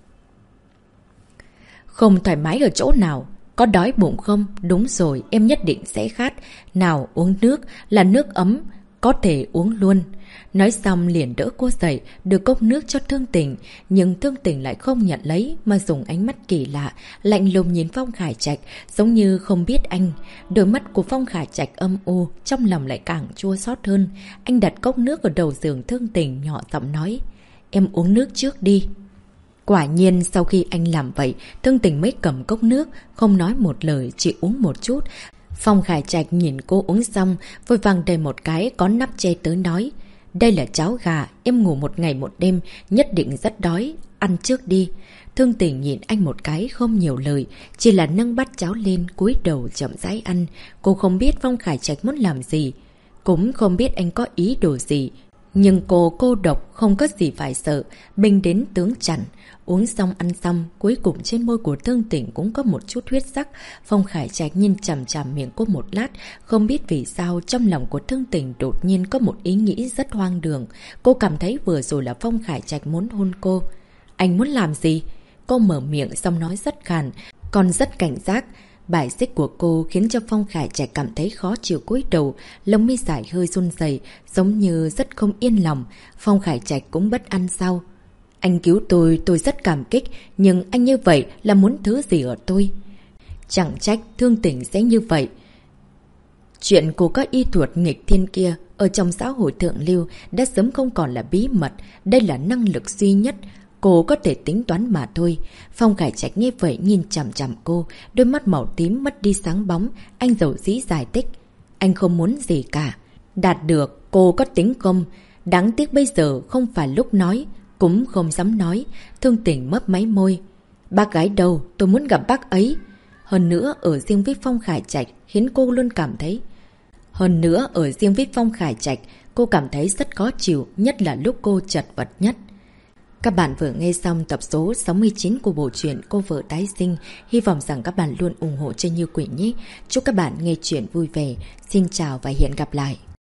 Không thoải mái ở chỗ nào? Có đói bụng không? Đúng rồi, em nhất định sẽ khát. Nào, uống nước, là nước ấm, có thể uống luôn. Nói xong liền đỡ cô dậy, đưa cốc nước cho Thương Tình. Nhưng Thương Tình lại không nhận lấy, mà dùng ánh mắt kỳ lạ, lạnh lùng nhìn Phong Khải Trạch, giống như không biết anh. Đôi mắt của Phong Khải Trạch âm u, trong lòng lại càng chua xót hơn. Anh đặt cốc nước ở đầu giường Thương Tình, nhỏ giọng nói. Em uống nước trước đi. Quả nhiên sau khi anh làm vậy, Thương Tình mới cầm cốc nước, không nói một lời, chỉ uống một chút. Phong Khải Trạch nhìn cô uống xong, vội vàng đầy một cái có nắp che tới nói. Đây là cháo gà, em ngủ một ngày một đêm, nhất định rất đói, ăn trước đi. Thương Tình nhìn anh một cái không nhiều lời, chỉ là nâng bát cháo lên cúi đầu chậm rãi ăn. Cô không biết Phong Khải Trạch muốn làm gì, cũng không biết anh có ý đồ gì. Nhưng cô độc, không có gì phải sợ, binh đến tướng chặn. Uống xong ăn xong, cuối cùng trên môi của Thương Tình cũng có một chút huyết sắc. Phong Khải Trạch nhìn chằm chằm miệng cô một lát, không biết vì sao trong lòng của Thương Tình đột nhiên có một ý nghĩ rất hoang đường. Cô cảm thấy vừa rồi là Phong Khải Trạch muốn hôn cô. Anh muốn làm gì? Cô mở miệng xong nói rất khàn, còn rất cảnh giác. Bài xích của cô khiến cho Phong Khải Trạch cảm thấy khó chịu cúi đầu, lông mi dài hơi run rẩy, giống như rất không yên lòng. Phong Khải Trạch cũng bất an sao? Anh cứu tôi rất cảm kích, nhưng anh như vậy là muốn thứ gì ở tôi? Chẳng trách Thương Tình sẽ như vậy. Chuyện cô có y thuật nghịch thiên kia ở trong xã hội thượng lưu đã sớm không còn là bí mật, đây là năng lực duy nhất. Cô có thể tính toán mà thôi. Phong Khải Trạch nghe vậy nhìn chằm chằm cô, đôi mắt màu tím mất đi sáng bóng. Anh dầu dĩ giải thích. Anh không muốn gì cả. Đạt được, cô có tính không? Đáng tiếc bây giờ không phải lúc nói, cũng không dám nói. Thương Tình mấp máy môi. Bác gái đâu, tôi muốn gặp bác ấy. Hơn nữa ở riêng với Phong Khải Trạch khiến cô luôn cảm thấy. Cô cảm thấy rất khó chịu, nhất là lúc cô chật vật nhất. Các bạn vừa nghe xong tập số 69 của bộ truyện Cô Vợ Tái Sinh. Hy vọng rằng các bạn luôn ủng hộ cho Như Quỳnh nhé. Chúc các bạn nghe chuyện vui vẻ. Xin chào và hẹn gặp lại.